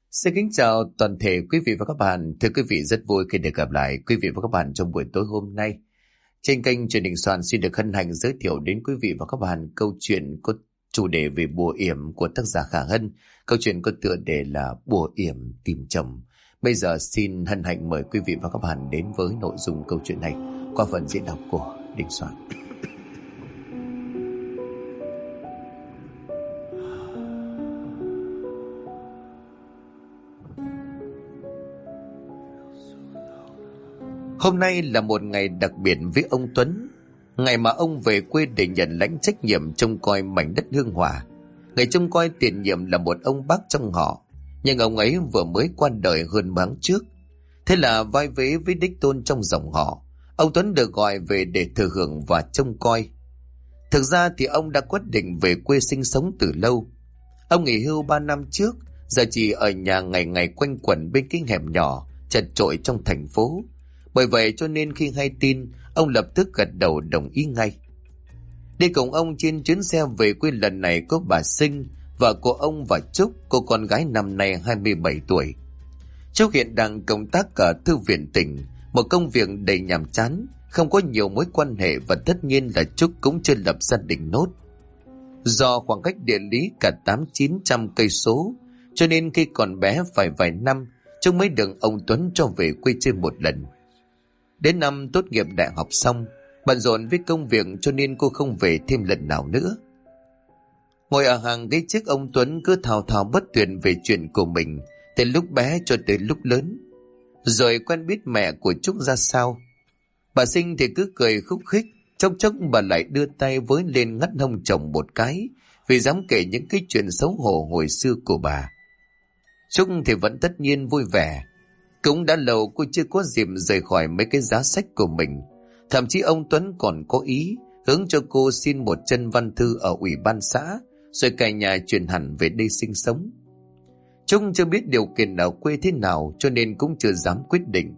Xin kính chào toàn thể quý vị và các bạn. Thưa quý vị, rất vui khi được gặp lại quý vị và các bạn trong buổi tối hôm nay. Trên kênh Truyền Đình Soạn xin được hân hạnh giới thiệu đến quý vị và các bạn câu chuyện có chủ đề về bùa yểm của tác giả Khả Hân. Câu chuyện có tựa đề là Bùa yểm tìm chồng. Bây giờ xin hân hạnh mời quý vị và các bạn đến với nội dung câu chuyện này qua phần diễn đọc của Đình Soạn. Hôm nay là một ngày đặc biệt với ông Tuấn, ngày mà ông về quê để nhận lãnh trách nhiệm trông coi mảnh đất hương hỏa. Người trông coi tiền nhiệm là một ông bác trong họ, nhưng ông ấy vừa mới qua đời hơn tháng trước. Thế là vai vế với đích tôn trong dòng họ, ông Tuấn được gọi về để thừa hưởng và trông coi. Thực ra thì ông đã quyết định về quê sinh sống từ lâu. Ông nghỉ hưu 3 năm trước, giờ chỉ ở nhà ngày ngày quanh quẩn bên cái hẻm nhỏ chật chội trong thành phố. Bởi vậy cho nên khi hay tin, ông lập tức gật đầu đồng ý ngay. Đi cùng ông trên chuyến xe về quê lần này có bà Sinh, vợ của ông, và Trúc, cô con gái năm nay 27 tuổi. Trúc hiện đang công tác ở thư viện tỉnh, một công việc đầy nhàm chán, không có nhiều mối quan hệ, và tất nhiên là Trúc cũng chưa lập gia đình nốt. Do khoảng cách địa lý cả 800-900 cây số, cho nên khi còn bé phải vài năm, Trúc mới được ông Tuấn cho về quê chơi một lần. Đến năm tốt nghiệp đại học xong, bận rộn với công việc cho nên cô không về thêm lần nào nữa. Ngồi ở hàng ghế trước, ông Tuấn cứ thao thao bất tuyệt về chuyện của mình, từ lúc bé cho tới lúc lớn, rồi quen biết mẹ của Trúc ra sao. Bà Sinh thì cứ cười khúc khích, chốc chốc bà lại đưa tay với lên ngắt hông chồng một cái, vì dám kể những cái chuyện xấu hổ hồi xưa của bà. Trúc thì vẫn tất nhiên vui vẻ. Cũng đã lâu cô chưa có dịp rời khỏi mấy cái giá sách của mình. Thậm chí ông Tuấn còn có ý hướng cho cô xin một chân văn thư ở ủy ban xã, rồi cả nhà chuyển hẳn về đây sinh sống. Trúc chưa biết điều kiện ở quê thế nào, cho nên cũng chưa dám quyết định.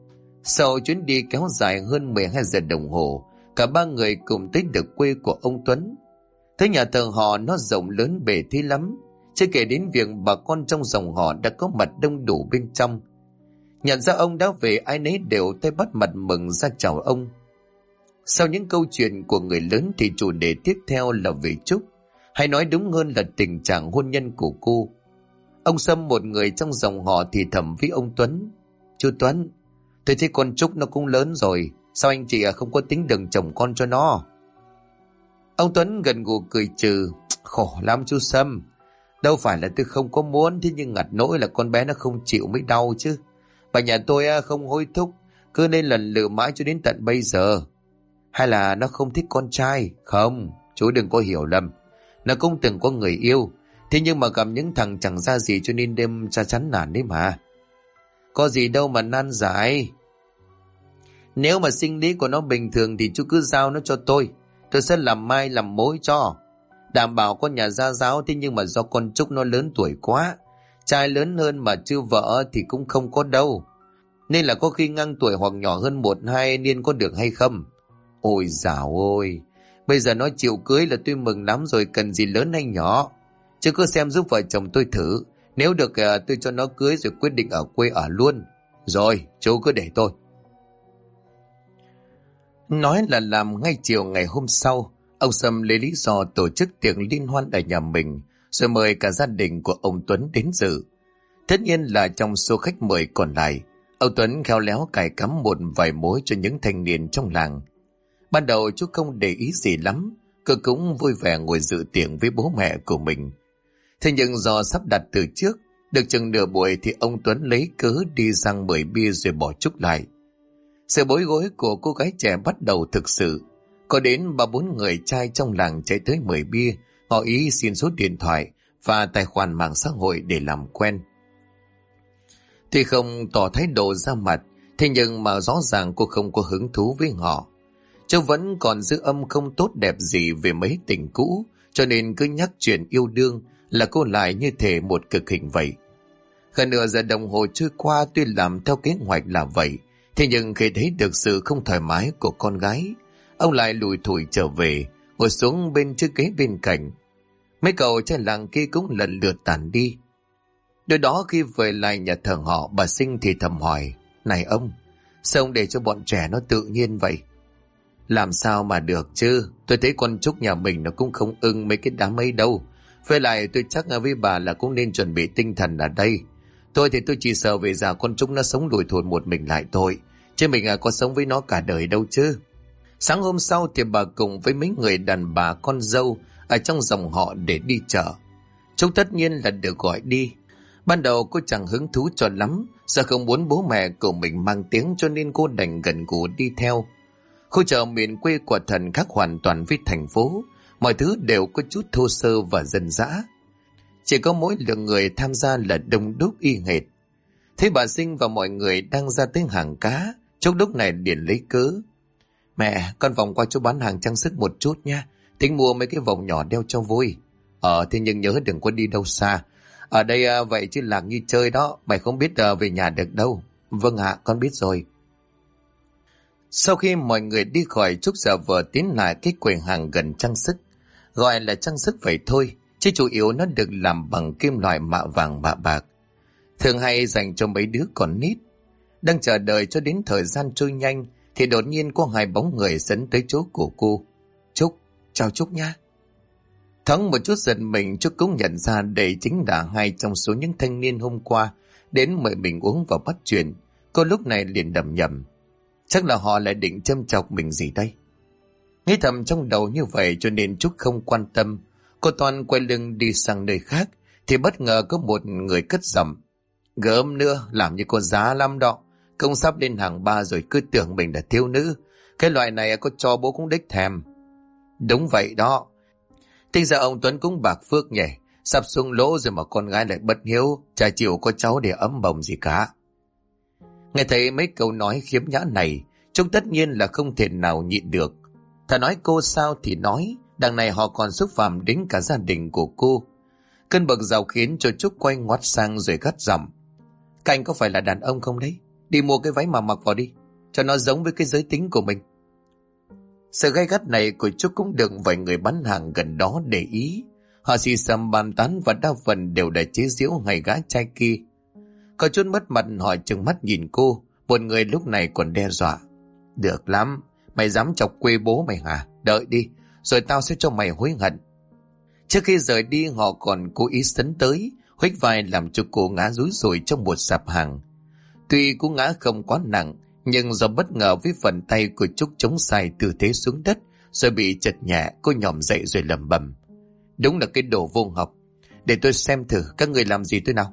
Sau chuyến đi kéo dài hơn 12 giờ đồng hồ, cả ba người cùng tới được quê của ông Tuấn. Thấy nhà thờ họ nó rộng lớn bề thế lắm, chưa kể đến việc bà con trong dòng họ đã có mặt đông đủ bên trong. Nhận ra ông đã về, ai nấy đều tay bắt mặt mừng ra chào ông. Sau những câu chuyện của người lớn thì chủ đề tiếp theo là về Trúc, hay nói đúng hơn là tình trạng hôn nhân của cô. Ông Sâm, một người trong dòng họ, thì thầm với ông Tuấn: "Chú Tuấn, tôi thấy con Trúc nó cũng lớn rồi, sao anh chị không có tính đường chồng con cho nó?" Ông Tuấn gần gù cười trừ: "Khổ lắm chú Sâm, đâu phải là tôi không có muốn, thế nhưng ngặt nỗi là con bé nó không chịu mới đau chứ. Bà nhà tôi không hối thúc, cứ nên lần lựa mãi cho đến tận bây giờ. Hay là nó không thích con trai? Không, chú đừng có hiểu lầm. Nó cũng từng có người yêu, thế nhưng mà gặp những thằng chẳng ra gì cho nên đêm ra chán nản đấy mà. Có gì đâu mà nan giải. Nếu mà sinh lý của nó bình thường thì chú cứ giao nó cho tôi sẽ làm mai làm mối cho. Đảm bảo con nhà gia giáo, thế nhưng mà do con Trúc nó lớn tuổi quá. Trai lớn hơn mà chưa vợ thì cũng không có đâu. Nên là có khi ngang tuổi hoặc nhỏ hơn 1-2 niên có được hay không? Ôi dào ôi, bây giờ nó chịu cưới là tôi mừng lắm rồi, cần gì lớn hay nhỏ. Chứ cứ xem giúp vợ chồng tôi thử. Nếu được tôi cho nó cưới rồi quyết định ở quê ở luôn. Rồi, chú cứ để tôi." Nói là làm. Ngay chiều ngày hôm sau, ông Sâm lấy lý do tổ chức tiệc liên hoan ở nhà mình, rồi mời cả gia đình của ông Tuấn đến dự. Tất nhiên là trong số khách mời còn lại, ông Tuấn khéo léo cài cắm một vài mối cho những thanh niên trong làng. Ban đầu chú không để ý gì lắm, cô cũng vui vẻ ngồi dự tiệc với bố mẹ của mình. Thế nhưng do sắp đặt từ trước, được chừng nửa buổi thì ông Tuấn lấy cớ đi sang mời bia rồi bỏ Trúc lại. Sự bối rối của cô gái trẻ bắt đầu thực sự. Có đến 3-4 người trai trong làng chạy tới mời bia, họ ý xin số điện thoại và tài khoản mạng xã hội để làm quen. Tuy không tỏ thái độ ra mặt, thế nhưng mà rõ ràng cô không có hứng thú với họ. Cháu vẫn còn giữ âm không tốt đẹp gì về mấy tình cũ, cho nên cứ nhắc chuyện yêu đương là cô lại như thể một cực hình vậy. Gần nửa giờ đồng hồ trôi qua, tuy làm theo kế hoạch là vậy, thế nhưng khi thấy được sự không thoải mái của con gái, ông lại lủi thủi trở về, ngồi xuống bên chiếc ghế bên cạnh. Mấy cậu trai làng kia cũng lần lượt tản đi. Đôi đó khi về lại nhà thờ họ, bà Sinh thì thầm hỏi: Này ông, sao ông để cho bọn trẻ nó tự nhiên vậy? Làm sao mà được chứ, tôi thấy con Trúc nhà mình nó cũng không ưng mấy cái đám ấy đâu. Với lại tôi chắc với bà là cũng nên chuẩn bị tinh thần ở đây. Tôi thì tôi chỉ sợ về già con Trúc nó sống lủi thủi một mình lại thôi, chứ mình có sống với nó cả đời đâu chứ. Sáng hôm sau thì bà cùng với mấy người đàn bà con dâu ở trong dòng họ để đi chợ. Trúc tất nhiên là được gọi đi. Ban đầu cô chẳng hứng thú cho lắm, do không muốn bố mẹ của mình mang tiếng cho nên cô đành gần gũi đi theo. Khu chợ miền quê quả thần khác hoàn toàn với thành phố, mọi thứ đều có chút thô sơ và dân dã. Chỉ có mỗi lượng người tham gia là đông đúc y hệt. Thấy bà Sinh và mọi người đang ra tới hàng cá, Trúc lúc này liền lấy cớ: Mẹ, con vòng qua chỗ bán hàng trang sức một chút nha, tính mua mấy cái vòng nhỏ đeo cho vui. Thế nhưng nhớ đừng có đi đâu xa. Ở đây vậy chứ lạc như chơi đó, mày không biết về nhà được đâu. Vâng ạ, con biết rồi. Sau khi mọi người đi khỏi, Trúc giả vờ tiến lại cái quầy hàng gần trang sức. Gọi là trang sức vậy thôi, chứ chủ yếu nó được làm bằng kim loại mạ vàng mạ bạc, thường hay dành cho mấy đứa còn nít. Đang chờ đợi cho đến thời gian trôi nhanh thì đột nhiên có hai bóng người dẫn tới chỗ của cô. Trúc, chào Trúc nha. Thoáng một chút giật mình, Trúc cũng nhận ra đây chính là hai trong số những thanh niên hôm qua đến mời mình uống và bắt chuyện. Cô lúc này liền đầm nhầm: Chắc là họ lại định châm chọc mình gì đây. Nghĩ thầm trong đầu như vậy cho nên Trúc không quan tâm. Cô toàn quay lưng đi sang nơi khác thì bất ngờ có một người cất giọng: Gớm nữa, làm như con giá lắm đó. Công sắp lên hàng 3 rồi cứ tưởng mình là thiếu nữ. Cái loại này có cho bố cũng đích thèm. Đúng vậy đó. Tính ra ông Tuấn cũng bạc phước nhỉ. Sắp xuống lỗ rồi mà con gái lại bất hiếu, chả chịu có cháu để ấm bồng gì cả. Nghe thấy mấy câu nói khiếm nhã này, Trúc tất nhiên là không thể nào nhịn được. Thà nói cô sao thì nói, đằng này họ còn xúc phạm đến cả gia đình của cô. Cơn bực dọc khiến cho Trúc quay ngoắt sang rồi gắt giọng: Các anh có phải là đàn ông không đấy? Đi mua cái váy mà mặc vào đi, cho nó giống với cái giới tính của mình. Sự gay gắt này của Trúc cũng được vài người bán hàng gần đó để ý. Họ xì xầm bàn tán và đa phần đều đã chế giễu ngày gã trai kia. Có chút mất mặt họ trừng mắt nhìn cô. Một người lúc này còn đe dọa: Được lắm, mày dám chọc quê bố mày hả? Đợi đi, rồi tao sẽ cho mày hối hận. Trước khi rời đi họ còn cố ý sấn tới, huých vai làm cho cô ngã rúi rủi trong một sạp hàng. Tuy cú ngã không quá nặng, nhưng do bất ngờ với phần tay của Trúc chống sai tư thế xuống đất, rồi bị chật nhẹ, cô nhòm dậy rồi lẩm bẩm: Đúng là cái đồ vô học. Để tôi xem thử các người làm gì tôi nào.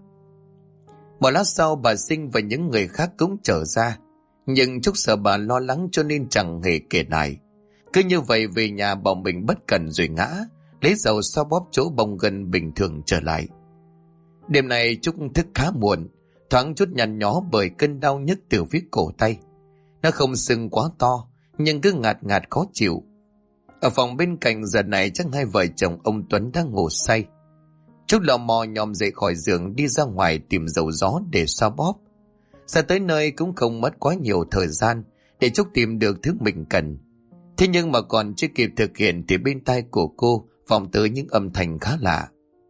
Một lát sau bà Sinh và những người khác cũng trở ra, nhưng Trúc sợ bà lo lắng cho nên chẳng hề kể lại. Cứ như vậy về nhà bảo mình bất cẩn rồi ngã, lấy dầu xoa bóp chỗ bong gân bình thường trở lại. Đêm này Trúc thức khá muộn, thoáng chút nhăn nhó bởi cơn đau nhức từ phía cổ tay. Nó không sưng quá to, nhưng cứ ngạt ngạt khó chịu. Ở phòng bên cạnh giờ này chắc hai vợ chồng ông Tuấn đang ngủ say. Trúc lò mò nhòm dậy khỏi giường đi ra ngoài tìm dầu gió để xoa bóp. Ra tới nơi cũng không mất quá nhiều thời gian để Trúc tìm được thứ mình cần. Thế nhưng mà còn chưa kịp thực hiện thì bên tai của cô vọng tới những âm thanh khá lạ.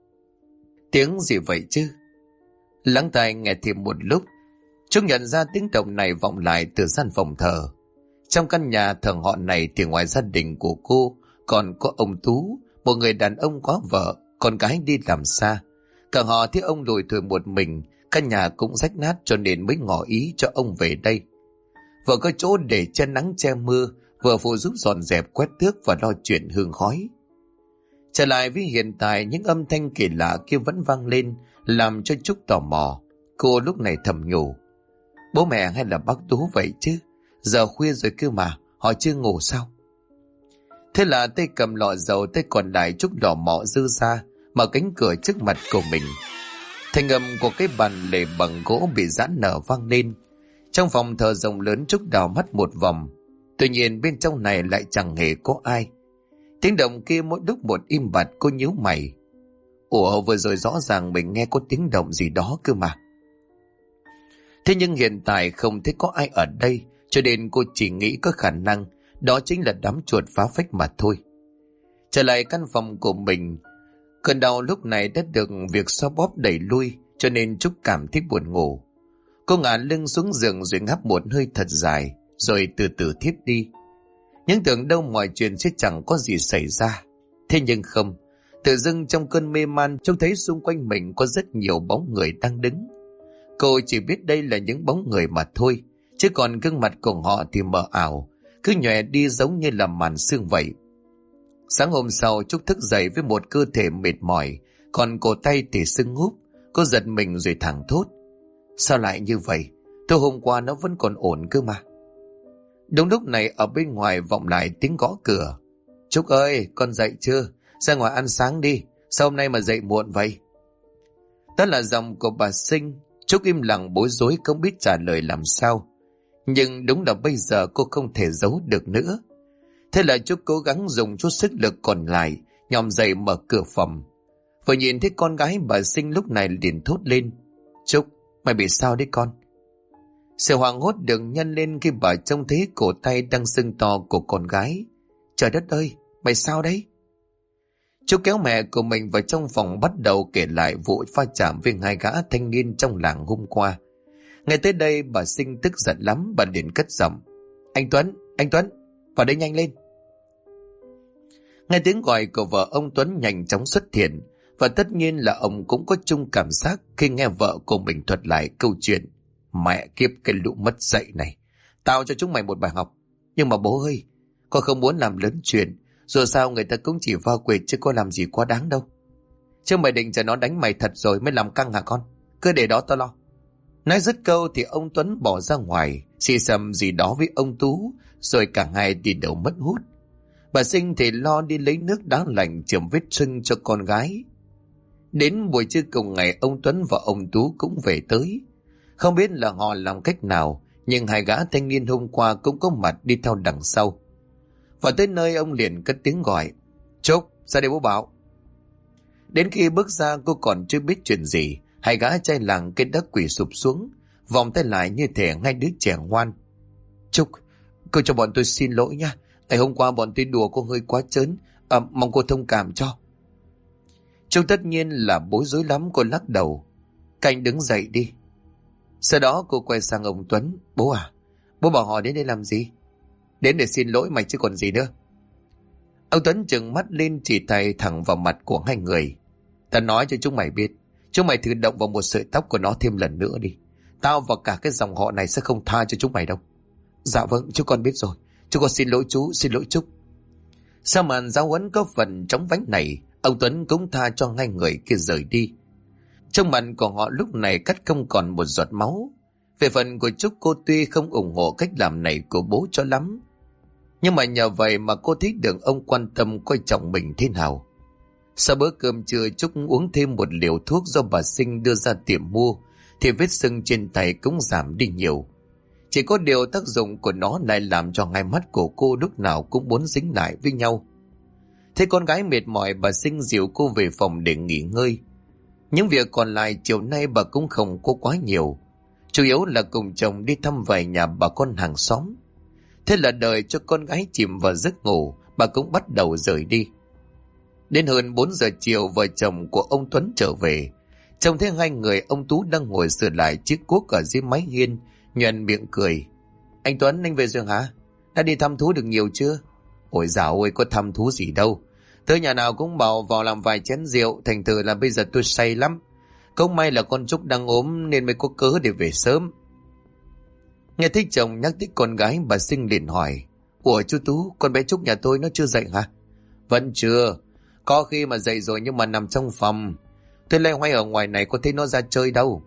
Tiếng gì vậy chứ? Lắng tai nghe thêm một lúc, Trúc nhận ra tiếng động này vọng lại từ gian phòng thờ. Trong căn nhà thờ họ này thì ngoài gia đình của cô còn có ông Tú, một người đàn ông có vợ, con gái đi làm xa. Cả họ thấy ông lủi thủi một mình, căn nhà cũng rách nát cho nên mới ngỏ ý cho ông về đây. Vừa có chỗ để che nắng che mưa, vừa phụ giúp dọn dẹp quét tước và lo chuyện hương khói. Trở lại với hiện tại, những âm thanh kỳ lạ kia vẫn vang lên, làm cho Trúc tò mò. Cô lúc này thầm nhủ: Bố mẹ hay là bác Tú vậy chứ? Giờ khuya rồi cơ mà, họ chưa ngủ sao? Thế là tay cầm lọ dầu, tay còn lại Trúc lọ mọ dư ra, mở cánh cửa trước mặt của mình. Thanh âm của cái bàn lề bằng gỗ bị giãn nở vang lên. Trong phòng thờ rộng lớn, Trúc đào mắt một vòng. Tuy nhiên bên trong này lại chẳng hề có ai. Tiếng động kia mỗi lúc một im bặt, cô nhíu mày. Ủa, vừa rồi rõ ràng mình nghe có tiếng động gì đó cơ mà. Thế nhưng hiện tại không thấy có ai ở đây, cho nên cô chỉ nghĩ có khả năng đó chính là đám chuột phá phách mà thôi. Trở lại căn phòng của mình, cơn đau lúc này đã được việc xoa bóp đẩy lui, cho nên Trúc cảm thấy buồn ngủ. Cô ngả lưng xuống giường rồi ngáp một hơi thật dài, rồi từ từ thiếp đi. Nhưng tưởng đâu mọi chuyện sẽ chẳng có gì xảy ra. Thế nhưng không, tự dưng trong cơn mê man trông thấy xung quanh mình có rất nhiều bóng người đang đứng. Cô chỉ biết đây là những bóng người mà thôi, chứ còn gương mặt của họ thì mờ ảo, cứ nhòe đi giống như là màn sương vậy. Sáng hôm sau Trúc thức dậy với một cơ thể mệt mỏi, còn cổ tay thì sưng húp. Cô giật mình rồi thẳng thốt: sao lại như vậy? Tối hôm qua nó vẫn còn ổn cơ mà. Đúng lúc này ở bên ngoài vọng lại tiếng gõ cửa. Trúc ơi, con dậy chưa? Ra ngoài ăn sáng đi, sao hôm nay mà dậy muộn vậy? Đó là giọng của bà Sinh. Trúc im lặng bối rối không biết trả lời làm sao. Nhưng đúng là bây giờ cô không thể giấu được nữa. Thế là Trúc cố gắng dùng chút sức lực còn lại, nhòm dậy mở cửa phòng. Vừa nhìn thấy con gái bà Sinh lúc này liền thốt lên: Trúc, mày bị sao đấy con? Sự hoảng hốt được nhân lên khi bà trông thấy cổ tay đang sưng to của con gái. Trời đất ơi, mày sao đấy? Trúc kéo mẹ của mình vào trong phòng bắt đầu kể lại vụ va chạm với hai gã thanh niên trong làng hôm qua. Ngay tới đây bà Sinh tức giận lắm, bà liền cất giọng: anh Tuấn, vào đây nhanh lên. Nghe tiếng gọi của vợ ông Tuấn nhanh chóng xuất hiện, và tất nhiên là ông cũng có chung cảm giác khi nghe vợ của mình thuật lại câu chuyện. Mẹ kiếp cái lũ mất dạy này, tao cho chúng mày một bài học. Nhưng mà bố ơi, con không muốn làm lớn chuyện, dù sao người ta cũng chỉ va quệt chứ có làm gì quá đáng đâu. Chứ mày định cho nó đánh mày thật rồi mới làm căng hả con? Cứ để đó tao lo. Nói dứt câu thì ông Tuấn bỏ ra ngoài, xì xầm gì đó với ông Tú, rồi cả hai đi đầu mất hút. Bà Sinh thì lo đi lấy nước đá lạnh chườm vết sưng cho con gái. Đến buổi trưa cùng ngày, ông Tuấn và ông Tú cũng về tới. Không biết là họ làm cách nào, nhưng hai gã thanh niên hôm qua cũng có mặt đi theo đằng sau. Và tới nơi ông liền cất tiếng gọi: Trúc, ra đây bố bảo. Đến khi bước ra cô còn chưa biết chuyện gì, hai gã trai làng cái đất quỳ sụp xuống, vòng tay lại như thể ngay đứa trẻ ngoan. Trúc, cô cho bọn tôi xin lỗi nha. Ngày hôm qua bọn tôi đùa cô hơi quá trớn, mong cô thông cảm cho. Trúc tất nhiên là bối rối lắm, cô lắc đầu. Cảnh đứng dậy đi. Sau đó cô quay sang ông Tuấn: bố à, bố bảo họ đến đây làm gì? Đến để xin lỗi mày chứ còn gì nữa. Ông Tuấn trừng mắt lên chỉ tay thẳng vào mặt của hai người. Ta nói cho chúng mày biết, chúng mày thử động vào một sợi tóc của nó thêm lần nữa đi, tao và cả cái dòng họ này sẽ không tha cho chúng mày đâu. Dạ vâng, chú con biết rồi. Chú con xin lỗi chú, xin lỗi Trúc. Sau màn giáo huấn có phần chóng vánh này, ông Tuấn cũng tha cho hai người kia rời đi. Trong mặt của họ lúc này cắt không còn một giọt máu. Về phần của Trúc, cô tuy không ủng hộ cách làm này của bố cho lắm, nhưng mà nhờ vậy mà cô thấy được ông quan tâm coi trọng mình thế nào. Sau bữa cơm trưa, Trúc uống thêm một liều thuốc do bà Sinh đưa ra tiệm mua, thì vết sưng trên tay cũng giảm đi nhiều. Chỉ có điều tác dụng của nó lại làm cho hai mắt của cô lúc nào cũng muốn dính lại với nhau. Thấy con gái mệt mỏi, bà Sinh dìu cô về phòng để nghỉ ngơi. Những việc còn lại chiều nay bà cũng không có quá nhiều, chủ yếu là cùng chồng đi thăm vài nhà bà con hàng xóm. Thế là đợi cho con gái chìm vào giấc ngủ, bà cũng bắt đầu rời đi. Đến hơn 4 giờ chiều, vợ chồng của ông Tuấn trở về. Trông thấy hai người, ông Tú đang ngồi sửa lại chiếc cuốc ở dưới mái hiên, nhoẻn miệng cười. Anh Tuấn, anh về rồi hả? Đã đi thăm thú được nhiều chưa? Ôi dạo ơi, có thăm thú gì đâu. Tới nhà nào cũng bảo vào làm vài chén rượu, thành thử là bây giờ tôi say lắm. Không may là con Trúc đang ốm nên mới có cớ để về sớm. Nghe thấy chồng nhắc tới con gái, bà Sinh liền hỏi: ủa chú Tú, con bé Trúc nhà tôi nó chưa dậy hả? Vẫn chưa. Có khi mà dậy rồi nhưng mà nằm trong phòng. Tôi loay hoay ở ngoài này có thấy nó ra chơi đâu.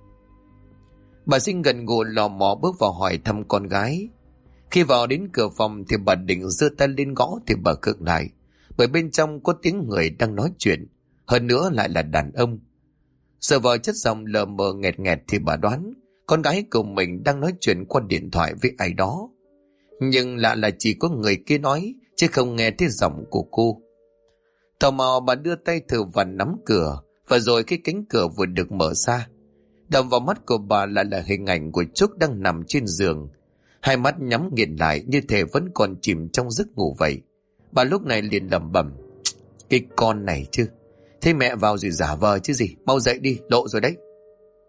Bà Sinh gần gù lò mò bước vào hỏi thăm con gái. Khi vào đến cửa phòng thì bà định giơ tay lên gõ thì bà khựng lại, bởi bên trong có tiếng người đang nói chuyện, hơn nữa lại là đàn ông. Sợ vào chất giọng lờ mờ nghẹt nghẹt thì bà đoán con gái của mình đang nói chuyện qua điện thoại với ai đó. Nhưng lạ là chỉ có người kia nói, chứ không nghe thấy giọng của cô. Tò mò bà đưa tay thử và nắm cửa, và rồi cái cánh cửa vừa được mở ra, đập vào mắt của bà lại là hình ảnh của Trúc đang nằm trên giường, hai mắt nhắm nghiền lại như thể vẫn còn chìm trong giấc ngủ vậy. Bà lúc này liền lẩm bẩm: cái con này chứ, thế mẹ vào rồi giả vờ chứ gì, mau dậy đi, lộ rồi đấy.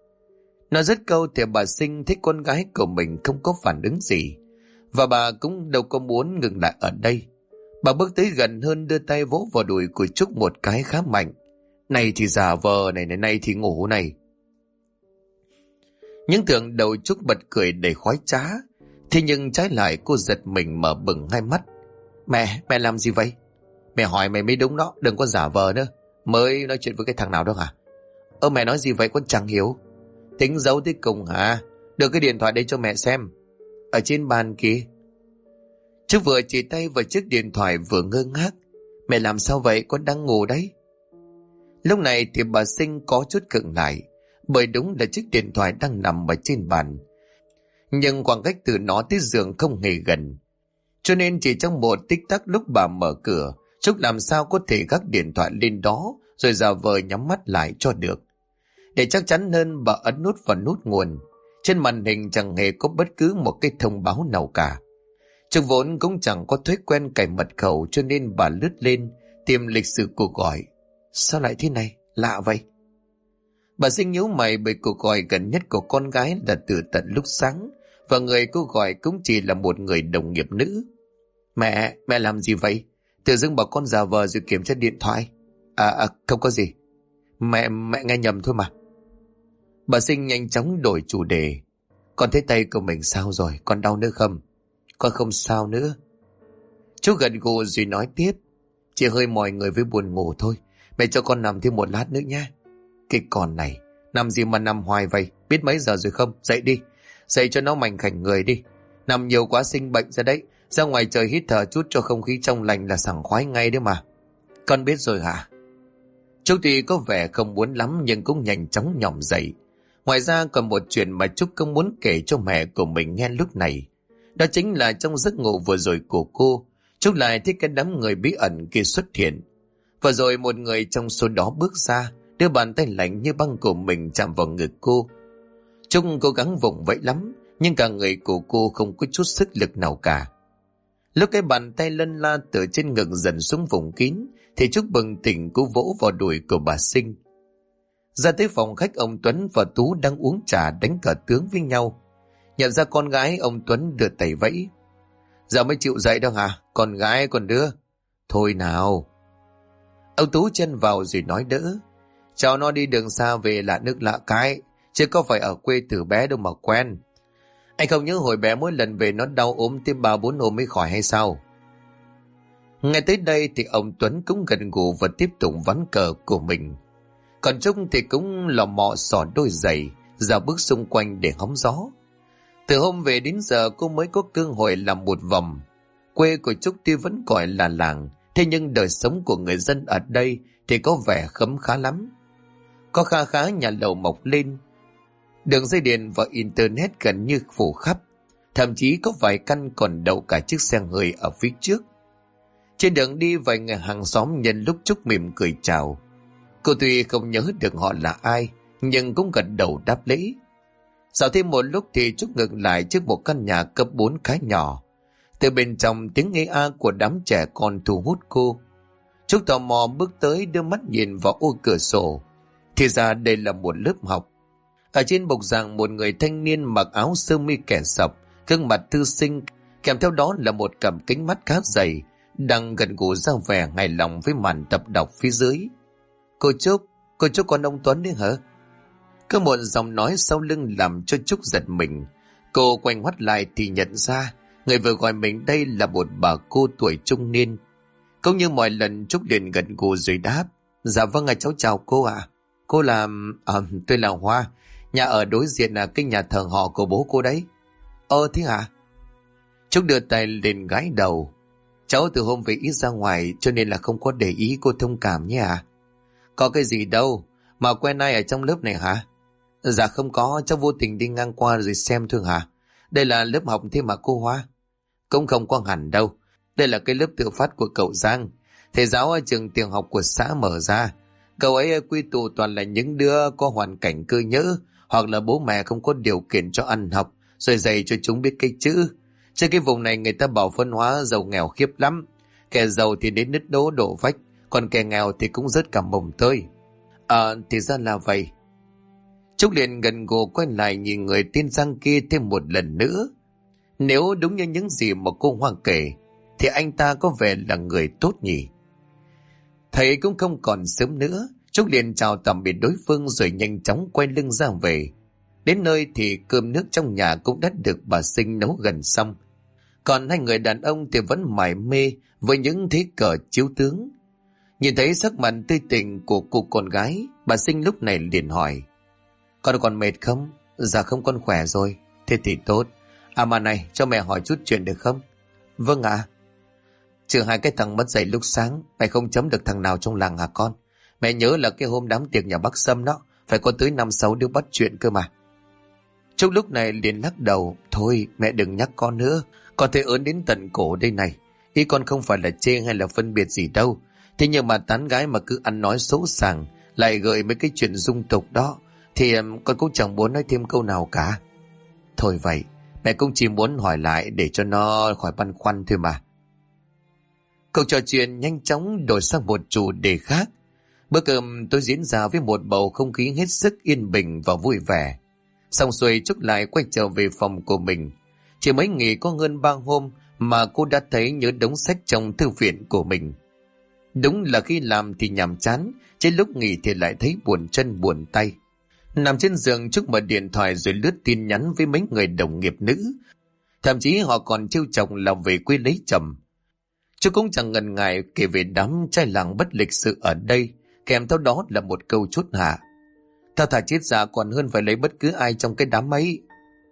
Nói dứt câu thì bà Sinh thấy con gái của mình không có phản ứng gì, và bà cũng đâu có muốn ngừng lại ở đây. Bà bước tới gần hơn, đưa tay vỗ vào đùi của Trúc một cái khá mạnh. Này thì giả vờ, này thì ngủ này. Những tưởng đầu Trúc bật cười đầy khoái trá, thế nhưng trái lại cô giật mình mở bừng hai mắt. Mẹ làm gì vậy? Mẹ hỏi mày mới đúng đó, đừng có giả vờ nữa. Mới nói chuyện với cái thằng nào đó hả? Mẹ nói gì vậy con chẳng hiểu. Tính giấu tới cùng hả? Đưa cái điện thoại đây cho mẹ xem. Ở trên bàn kìa. Trúc vừa chỉ tay vào chiếc điện thoại vừa ngơ ngác. Mẹ làm sao vậy, con đang ngủ đấy. Lúc này thì bà Sinh có chút khựng lại, bởi đúng là chiếc điện thoại đang nằm ở trên bàn, nhưng khoảng cách từ nó tới giường không hề gần, cho nên chỉ trong một tích tắc lúc bà mở cửa, Trúc làm sao có thể gác điện thoại lên đó rồi giả vờ nhắm mắt lại cho được. Để chắc chắn hơn, bà ấn nút vào nút nguồn. Trên màn hình chẳng hề có bất cứ một cái thông báo nào cả. Trúc vốn cũng chẳng có thói quen cài mật khẩu, cho nên bà lướt lên tìm lịch sử cuộc gọi. Sao lại thế này? Lạ vậy. Bà Sinh nhíu mày, bởi cuộc gọi gần nhất của con gái là từ tận lúc sáng, và người cô gọi cũng chỉ là một người đồng nghiệp nữ. Mẹ làm gì vậy? Tự dưng bảo con giả vờ rồi kiểm tra điện thoại. Không có gì. Mẹ nghe nhầm thôi mà. Bà Sinh nhanh chóng đổi chủ đề. Con thấy tay của mình sao rồi? Con đau nữa không? Con không sao nữa. Chú gật gù rồi nói tiếp. Chỉ hơi mỏi người với buồn ngủ thôi. Mẹ cho con nằm thêm một lát nữa nha. Cái con này, nằm gì mà nằm hoài vậy? Biết mấy giờ rồi không? Dậy đi. Dậy cho nó mảnh khảnh người đi. Nằm nhiều quá sinh bệnh ra đấy. Ra ngoài trời hít thở chút cho không khí trong lành là sảng khoái ngay đấy mà. Con biết rồi hả? Trúc thì có vẻ không muốn lắm, nhưng cũng nhanh chóng nhỏm dậy. Ngoài ra còn một chuyện mà Trúc không muốn kể cho mẹ của mình nghe lúc này. Đó chính là trong giấc ngủ vừa rồi của cô, Trúc lại thấy cái đám người bí ẩn kia xuất hiện. Và rồi một người trong số đó bước ra, đưa bàn tay lạnh như băng của mình chạm vào ngực cô. Trúc cố gắng vùng vẫy lắm, nhưng cả người của cô không có chút sức lực nào cả. Lúc cái bàn tay lân la từ trên ngực dần xuống vùng kín, thì Trúc bừng tỉnh, cô vỗ vào đùi của bà Sinh. Ra tới phòng khách, ông Tuấn và Tú đang uống trà đánh cờ tướng với nhau. Nhận ra con gái, ông Tuấn đưa tay vẫy. Giờ mới chịu dậy đâu hả? Con gái còn đưa. Thôi nào. Ông Tú chen vào rồi nói đỡ. Cháu nó đi đường xa về lạ nước lạ cái, chứ có phải ở quê từ bé đâu mà quen. Anh không nhớ hồi bé mỗi lần về nó đau ốm thêm 3-4 hôm mới khỏi hay sao? Ngay tới đây thì ông Tuấn cũng gần gù và tiếp tục ván cờ của mình. Còn Trúc thì cũng lò mọ xỏ đôi giày, ra bước xung quanh để hóng gió. Từ hôm về đến giờ cô mới có cơ hội làm một vòng. Quê của Trúc tuy vẫn gọi là làng, thế nhưng đời sống của người dân ở đây thì có vẻ khấm khá lắm. Có khá nhà lầu mọc lên, đường dây điện và internet gần như phủ khắp, thậm chí có vài căn còn đậu cả chiếc xe hơi ở phía trước. Trên đường đi, vài người hàng xóm nhân lúc Trúc mỉm cười chào. Cô tuy không nhớ được họ là ai, nhưng cũng gật đầu đáp lễ. Dạo thêm một lúc thì Trúc ngừng lại trước một căn nhà cấp 4 khá nhỏ. Từ bên trong, tiếng ê a của đám trẻ con thu hút cô. Trúc tò mò bước tới, đưa mắt nhìn vào ô cửa sổ. Thì ra đây là một lớp học. Ở trên bục giảng, một người thanh niên mặc áo sơ mi kẻ sọc, gương mặt thư sinh, kèm theo đó là một cặp kính mắt khá dày, đang gần gũi ra vẻ hài lòng với màn tập đọc phía dưới. Cô Trúc con ông Tuấn đấy hả? Có một giọng nói sau lưng làm cho Trúc giật mình. Cô quay ngoắt lại thì nhận ra người vừa gọi mình đây là một bà cô tuổi trung niên. Cũng như mọi lần, Trúc liền gật gù rồi đáp. Dạ vâng, cháu chào cô ạ. Cô là... tôi là Hoa. Nhà ở đối diện là cái nhà thờ họ của bố cô đấy. Thế hả? Trúc đưa tay lên gãi đầu. Cháu từ hôm về ít ra ngoài, cho nên là không có để ý, cô thông cảm nhé ạ. Có cái gì đâu, mà quen ai ở trong lớp này hả? Dạ không có, cháu vô tình đi ngang qua rồi xem thôi hả? Đây là lớp học thế mà cô Hoa. Cũng không có hẳn đâu. Đây là cái lớp tự phát của cậu Giang, thầy giáo ở trường tiểu học của xã mở ra. Cậu ấy quy tụ toàn là những đứa có hoàn cảnh cơ nhỡ, hoặc là bố mẹ không có điều kiện cho ăn học, rồi dạy cho chúng biết cái chữ. Trên cái vùng này người ta bảo phân hóa giàu nghèo khiếp lắm. Kẻ giàu thì đến nứt đố đổ vách, còn kẻ nghèo thì cũng rất cả mồng tơi. Thì ra là vậy. Trúc liền gần gù quay lại nhìn người tên Giang kia thêm một lần nữa. Nếu đúng như những gì mà cô Hoa kể, thì anh ta có vẻ là người tốt nhỉ. Thầy cũng không còn sớm nữa, Trúc liền chào tạm biệt đối phương rồi nhanh chóng quay lưng ra về. Đến nơi thì cơm nước trong nhà cũng đã được bà Sinh nấu gần xong. Còn hai người đàn ông thì vẫn mải mê với những thế cờ chiếu tướng. Nhìn thấy sắc mặt tươi tỉnh của cô con gái, bà Sinh lúc này liền hỏi: Con còn mệt không? Dạ không, con khỏe rồi. Thế thì tốt. À mà này, cho mẹ hỏi chút chuyện được không? Vâng ạ. Trừ hai cái thằng mất dạy lúc sáng, mẹ không chấm được thằng nào trong làng hả con? Mẹ nhớ là cái hôm đám tiệc nhà bác Sâm đó, phải có tới 5-6 đứa bắt chuyện cơ mà. Trúc lúc này liền lắc đầu: Thôi mẹ đừng nhắc con nữa, con thấy ớn đến tận cổ đây này. Ý con không phải là chê hay là phân biệt gì đâu. Thế nhưng mà tán gái mà cứ ăn nói xấu sàng, lại gợi mấy cái chuyện dung tục đó, thì con cũng chẳng muốn nói thêm câu nào cả. Thôi vậy, mẹ cũng chỉ muốn hỏi lại để cho nó khỏi băn khoăn thôi mà. Cuộc trò chuyện nhanh chóng đổi sang một chủ đề khác. Bữa cơm tôi diễn ra với một bầu không khí hết sức yên bình và vui vẻ. Xong xuôi Trúc lại quay trở về phòng của mình. Chỉ mới nghỉ có hơn 3 hôm mà cô đã thấy nhớ đống sách trong thư viện của mình. Đúng là khi làm thì nhàm chán, trên lúc nghỉ thì lại thấy buồn chân buồn tay. Nằm trên giường Trúc mở điện thoại rồi lướt tin nhắn với mấy người đồng nghiệp nữ. Thậm chí họ còn trêu chọc là về quê lấy chồng. Trúc cũng chẳng ngần ngại kể về đám trai làng bất lịch sự ở đây, kèm theo đó là một câu chốt hạ: Tao thà chết già còn hơn phải lấy bất cứ ai trong cái đám ấy.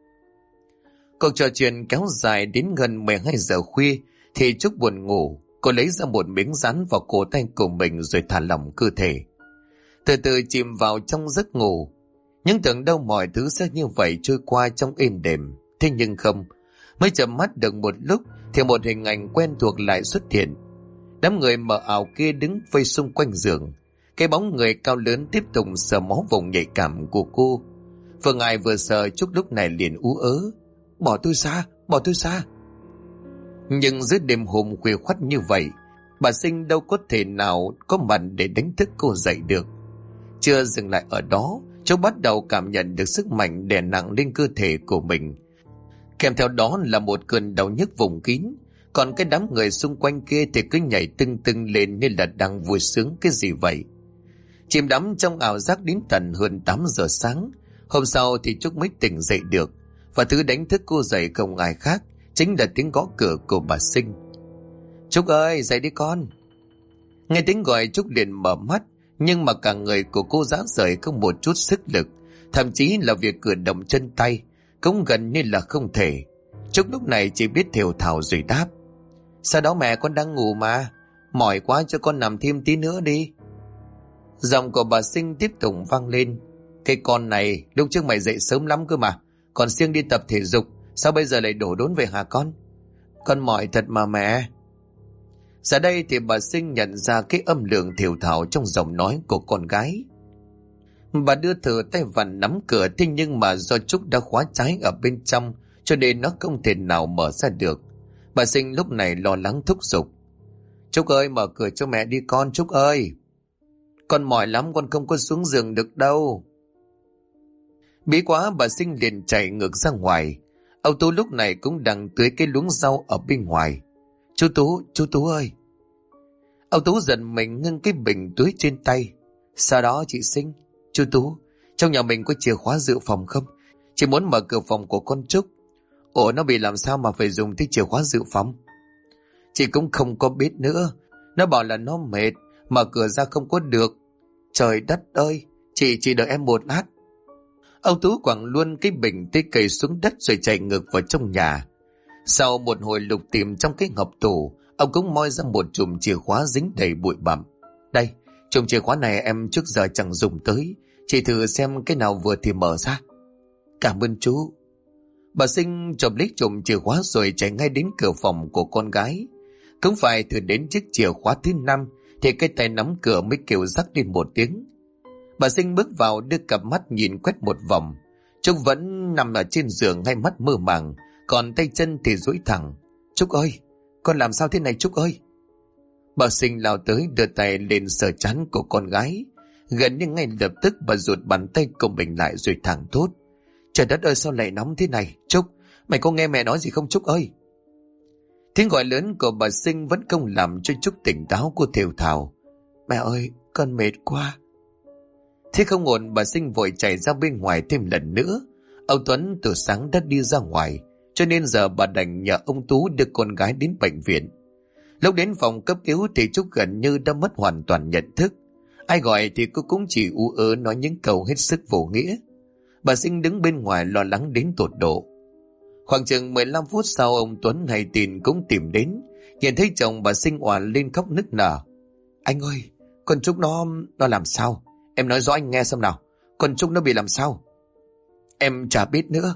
Cuộc trò chuyện kéo dài đến gần 12 giờ khuya thì Trúc buồn ngủ. Cô lấy ra một miếng dán vào cổ tay của mình rồi thả lỏng cơ thể, từ từ chìm vào trong giấc ngủ. Nhưng tưởng đâu mọi thứ sẽ như vậy trôi qua trong êm đềm. Thế nhưng không, mới chợp mắt được một lúc thì một hình ảnh quen thuộc lại xuất hiện. Đám người mờ ảo kia đứng vây xung quanh giường. Cái bóng người cao lớn tiếp tục sờ mó vùng nhạy cảm của cô. Vừa ngại vừa sợ, Trúc lúc này liền ú ớ: Bỏ tôi ra, bỏ tôi ra. Nhưng giữa đêm hôm khuya khoắt như vậy, bà Sinh đâu có thể nào có mặt để đánh thức cô dậy được. Chưa dừng lại ở đó, Trúc bắt đầu cảm nhận được sức mạnh đè nặng lên cơ thể của mình. Kèm theo đó là một cơn đau nhức vùng kín. Còn cái đám người xung quanh kia thì cứ nhảy tưng tưng lên như là đang vui sướng cái gì vậy. Chìm đắm trong ảo giác đến tận hơn 8 giờ sáng. Hôm sau thì Trúc mới tỉnh dậy được. Và thứ đánh thức cô dậy không ai khác chính là tiếng gõ cửa của bà Sinh. Trúc ơi, dậy đi con. Nghe tiếng gọi Trúc liền mở mắt. Nhưng mà cả người của cô rã rời không một chút sức lực. Thậm chí là việc cử động chân tay cũng gần như là không thể. Trúc lúc này chỉ biết thều thào rồi đáp: Sao đó mẹ, con đang ngủ mà. Mỏi quá, cho con nằm thêm tí nữa đi. Giọng của bà Sinh tiếp tục vang lên: Cái con này, lúc trước mày dậy sớm lắm cơ mà. Còn siêng đi tập thể dục, sao bây giờ lại đổ đốn về hả con? Con mỏi thật mà mẹ. Giờ đây thì bà Sinh nhận ra cái âm lượng thều thào trong giọng nói của con gái. Bà đưa thử tay vặn nắm cửa, thế nhưng mà do Trúc đã khóa trái ở bên trong cho nên nó không thể nào mở ra được. Bà Sinh lúc này lo lắng thúc giục: Trúc ơi, mở cửa cho mẹ đi con, Trúc ơi. Con mỏi lắm, con không có xuống giường được đâu. Bí quá, bà Sinh liền chạy ngược ra ngoài. Ông Tú lúc này cũng đang tưới cái luống rau ở bên ngoài. Chú Tú ơi. Ông Tú giận mình ngưng cái bình tưới trên tay. Sau đó chị Sinh: Chú Tú, trong nhà mình có chìa khóa dự phòng không? Chị muốn mở cửa phòng của con Trúc. Ủa, nó bị làm sao mà phải dùng tới chìa khóa dự phòng? Chị cũng không có biết nữa. Nó bảo là nó mệt, mở cửa ra không có được. Trời đất ơi, chị đợi em một lát. Ông Tú quẳng luôn cái bình tê cầy xuống đất rồi chạy ngược vào trong nhà. Sau một hồi lục tìm trong cái hộp tủ, ông cũng moi ra một chùm chìa khóa dính đầy bụi bặm. Đây, chùm chìa khóa này em trước giờ chẳng dùng tới. Chị thử xem cái nào vừa thì mở ra. Cảm ơn chú. Bà Sinh chộp lấy chùm chìa khóa rồi chạy ngay đến cửa phòng của con gái. Cũng phải thử đến chiếc chìa khóa thứ 5 thì cái tay nắm cửa mới kêu rắc lên một tiếng. Bà Sinh bước vào, đưa cặp mắt nhìn quét một vòng. Trúc vẫn nằm ở trên giường, hai mắt mơ màng, còn tay chân thì duỗi thẳng. Trúc ơi, con làm sao thế này Trúc ơi? Bà Sinh lao tới đưa tay lên sờ trán của con gái. Gần như ngay lập tức bà rụt bàn tay của mình lại rồi thẳng thốt: Trời đất ơi, sao lại nóng thế này? Trúc, mày có nghe mẹ nói gì không Trúc ơi? Tiếng gọi lớn của bà Sinh vẫn không làm cho Trúc tỉnh táo. Cô thều thào: Mẹ ơi, con mệt quá. Thế không ổn, bà Sinh vội chạy ra bên ngoài thêm lần nữa. Ông Tuấn từ sáng đã đi ra ngoài, cho nên giờ bà đành nhờ ông Tú đưa con gái đến bệnh viện. Lúc đến phòng cấp cứu thì Trúc gần như đã mất hoàn toàn nhận thức. Ai gọi thì cô cũng chỉ ú ớ nói những câu hết sức vô nghĩa. Bà Sinh đứng bên ngoài lo lắng đến tột độ. Khoảng chừng 15 phút sau, ông Tuấn hay tin cũng tìm đến. Nhìn thấy chồng bà Sinh oàn lên khóc nức nở: Anh ơi, con Trúc nó làm sao? Em nói rõ anh nghe xem nào. Con Trúc nó bị làm sao? Em chả biết nữa.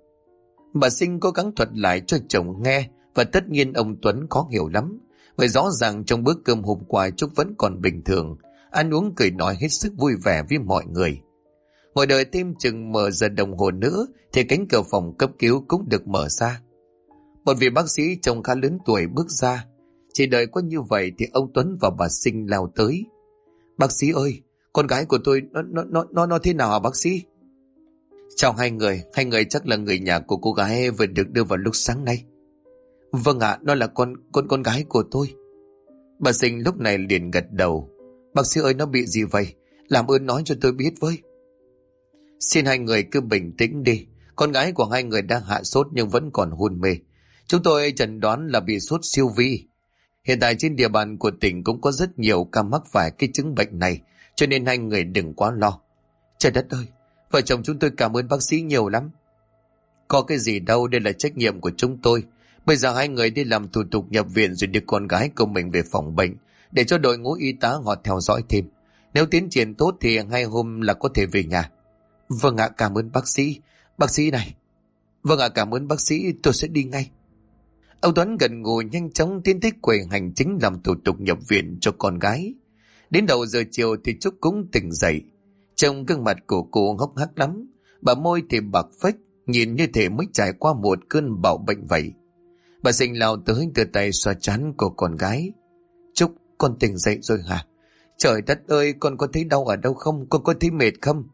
Bà Sinh cố gắng thuật lại cho chồng nghe, và tất nhiên ông Tuấn khó hiểu lắm. Bởi rõ ràng trong bữa cơm hôm qua Trúc vẫn còn bình thường, ăn uống cười nói hết sức vui vẻ với mọi người. Ngồi đợi thêm chừng 10 giờ đồng hồ nữa thì cánh cửa phòng cấp cứu cũng được mở ra. Một vị bác sĩ trông khá lớn tuổi bước ra. Chỉ đợi có như vậy thì ông Tuấn và bà Sinh lao tới. Bác sĩ ơi, con gái của tôi nó thế nào hả bác sĩ? Chào hai người chắc là người nhà của cô gái vừa được đưa vào lúc sáng nay. Vâng ạ, nó là con gái của tôi. Bà Sinh lúc này liền gật đầu. Bác sĩ ơi, nó bị gì vậy? Làm ơn nói cho tôi biết với. Xin hai người cứ bình tĩnh đi. Con gái của hai người đang hạ sốt nhưng vẫn còn hôn mê. Chúng tôi chẩn đoán là bị sốt siêu vi. Hiện tại trên địa bàn của tỉnh cũng có rất nhiều ca mắc phải cái chứng bệnh này, cho nên hai người đừng quá lo. Trời đất ơi, vợ chồng chúng tôi cảm ơn bác sĩ nhiều lắm. Có cái gì đâu, đây là trách nhiệm của chúng tôi. Bây giờ hai người đi làm thủ tục nhập viện rồi đưa con gái của mình về phòng bệnh để cho đội ngũ y tá họ theo dõi thêm. Nếu tiến triển tốt thì 2 hôm là có thể về nhà. Vâng ạ, cảm ơn bác sĩ. Bác sĩ này. Vâng ạ, cảm ơn bác sĩ, tôi sẽ đi ngay. Ông Tuấn gần ngủ nhanh chóng tiến tới quầy hành chính làm thủ tục nhập viện cho con gái. Đến đầu giờ chiều thì Trúc cũng tỉnh dậy. Trông gương mặt của cô hốc hác lắm, bà môi thì bạc phách, nhìn như thể mới trải qua một cơn bạo bệnh vậy. Bà Sinh lao tới đưa tay xoa trán của con gái. Trúc, con tỉnh dậy rồi hả? Trời đất ơi, con có thấy đau ở đâu không? Con có thấy mệt không?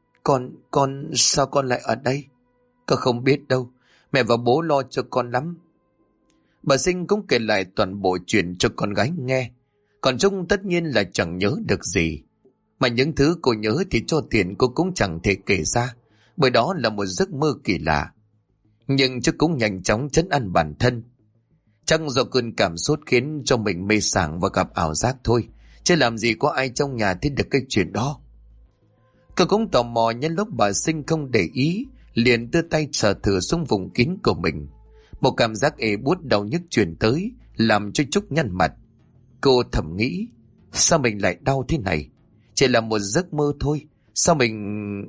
Con sao con lại ở đây? Con không biết đâu, mẹ và bố lo cho con lắm. Bà Sinh cũng kể lại toàn bộ chuyện cho con gái nghe. Còn Trúc tất nhiên là chẳng nhớ được gì. Mà những thứ cô nhớ thì cho tiền cô cũng chẳng thể kể ra, bởi đó là một giấc mơ kỳ lạ. Nhưng Trúc cũng nhanh chóng trấn an bản thân. Chắc do cơn cảm sốt khiến cho mình mê sảng và gặp ảo giác thôi, chứ làm gì có ai trong nhà thấy được cái chuyện đó. Cô cũng tò mò nhân lúc bà Sinh không để ý, liền đưa tay sờ thử xuống vùng kín của mình. Một cảm giác ê buốt đau nhức truyền tới, làm cho Trúc nhăn mặt. Cô thầm nghĩ, sao mình lại đau thế này? Chỉ là một giấc mơ thôi, sao mình...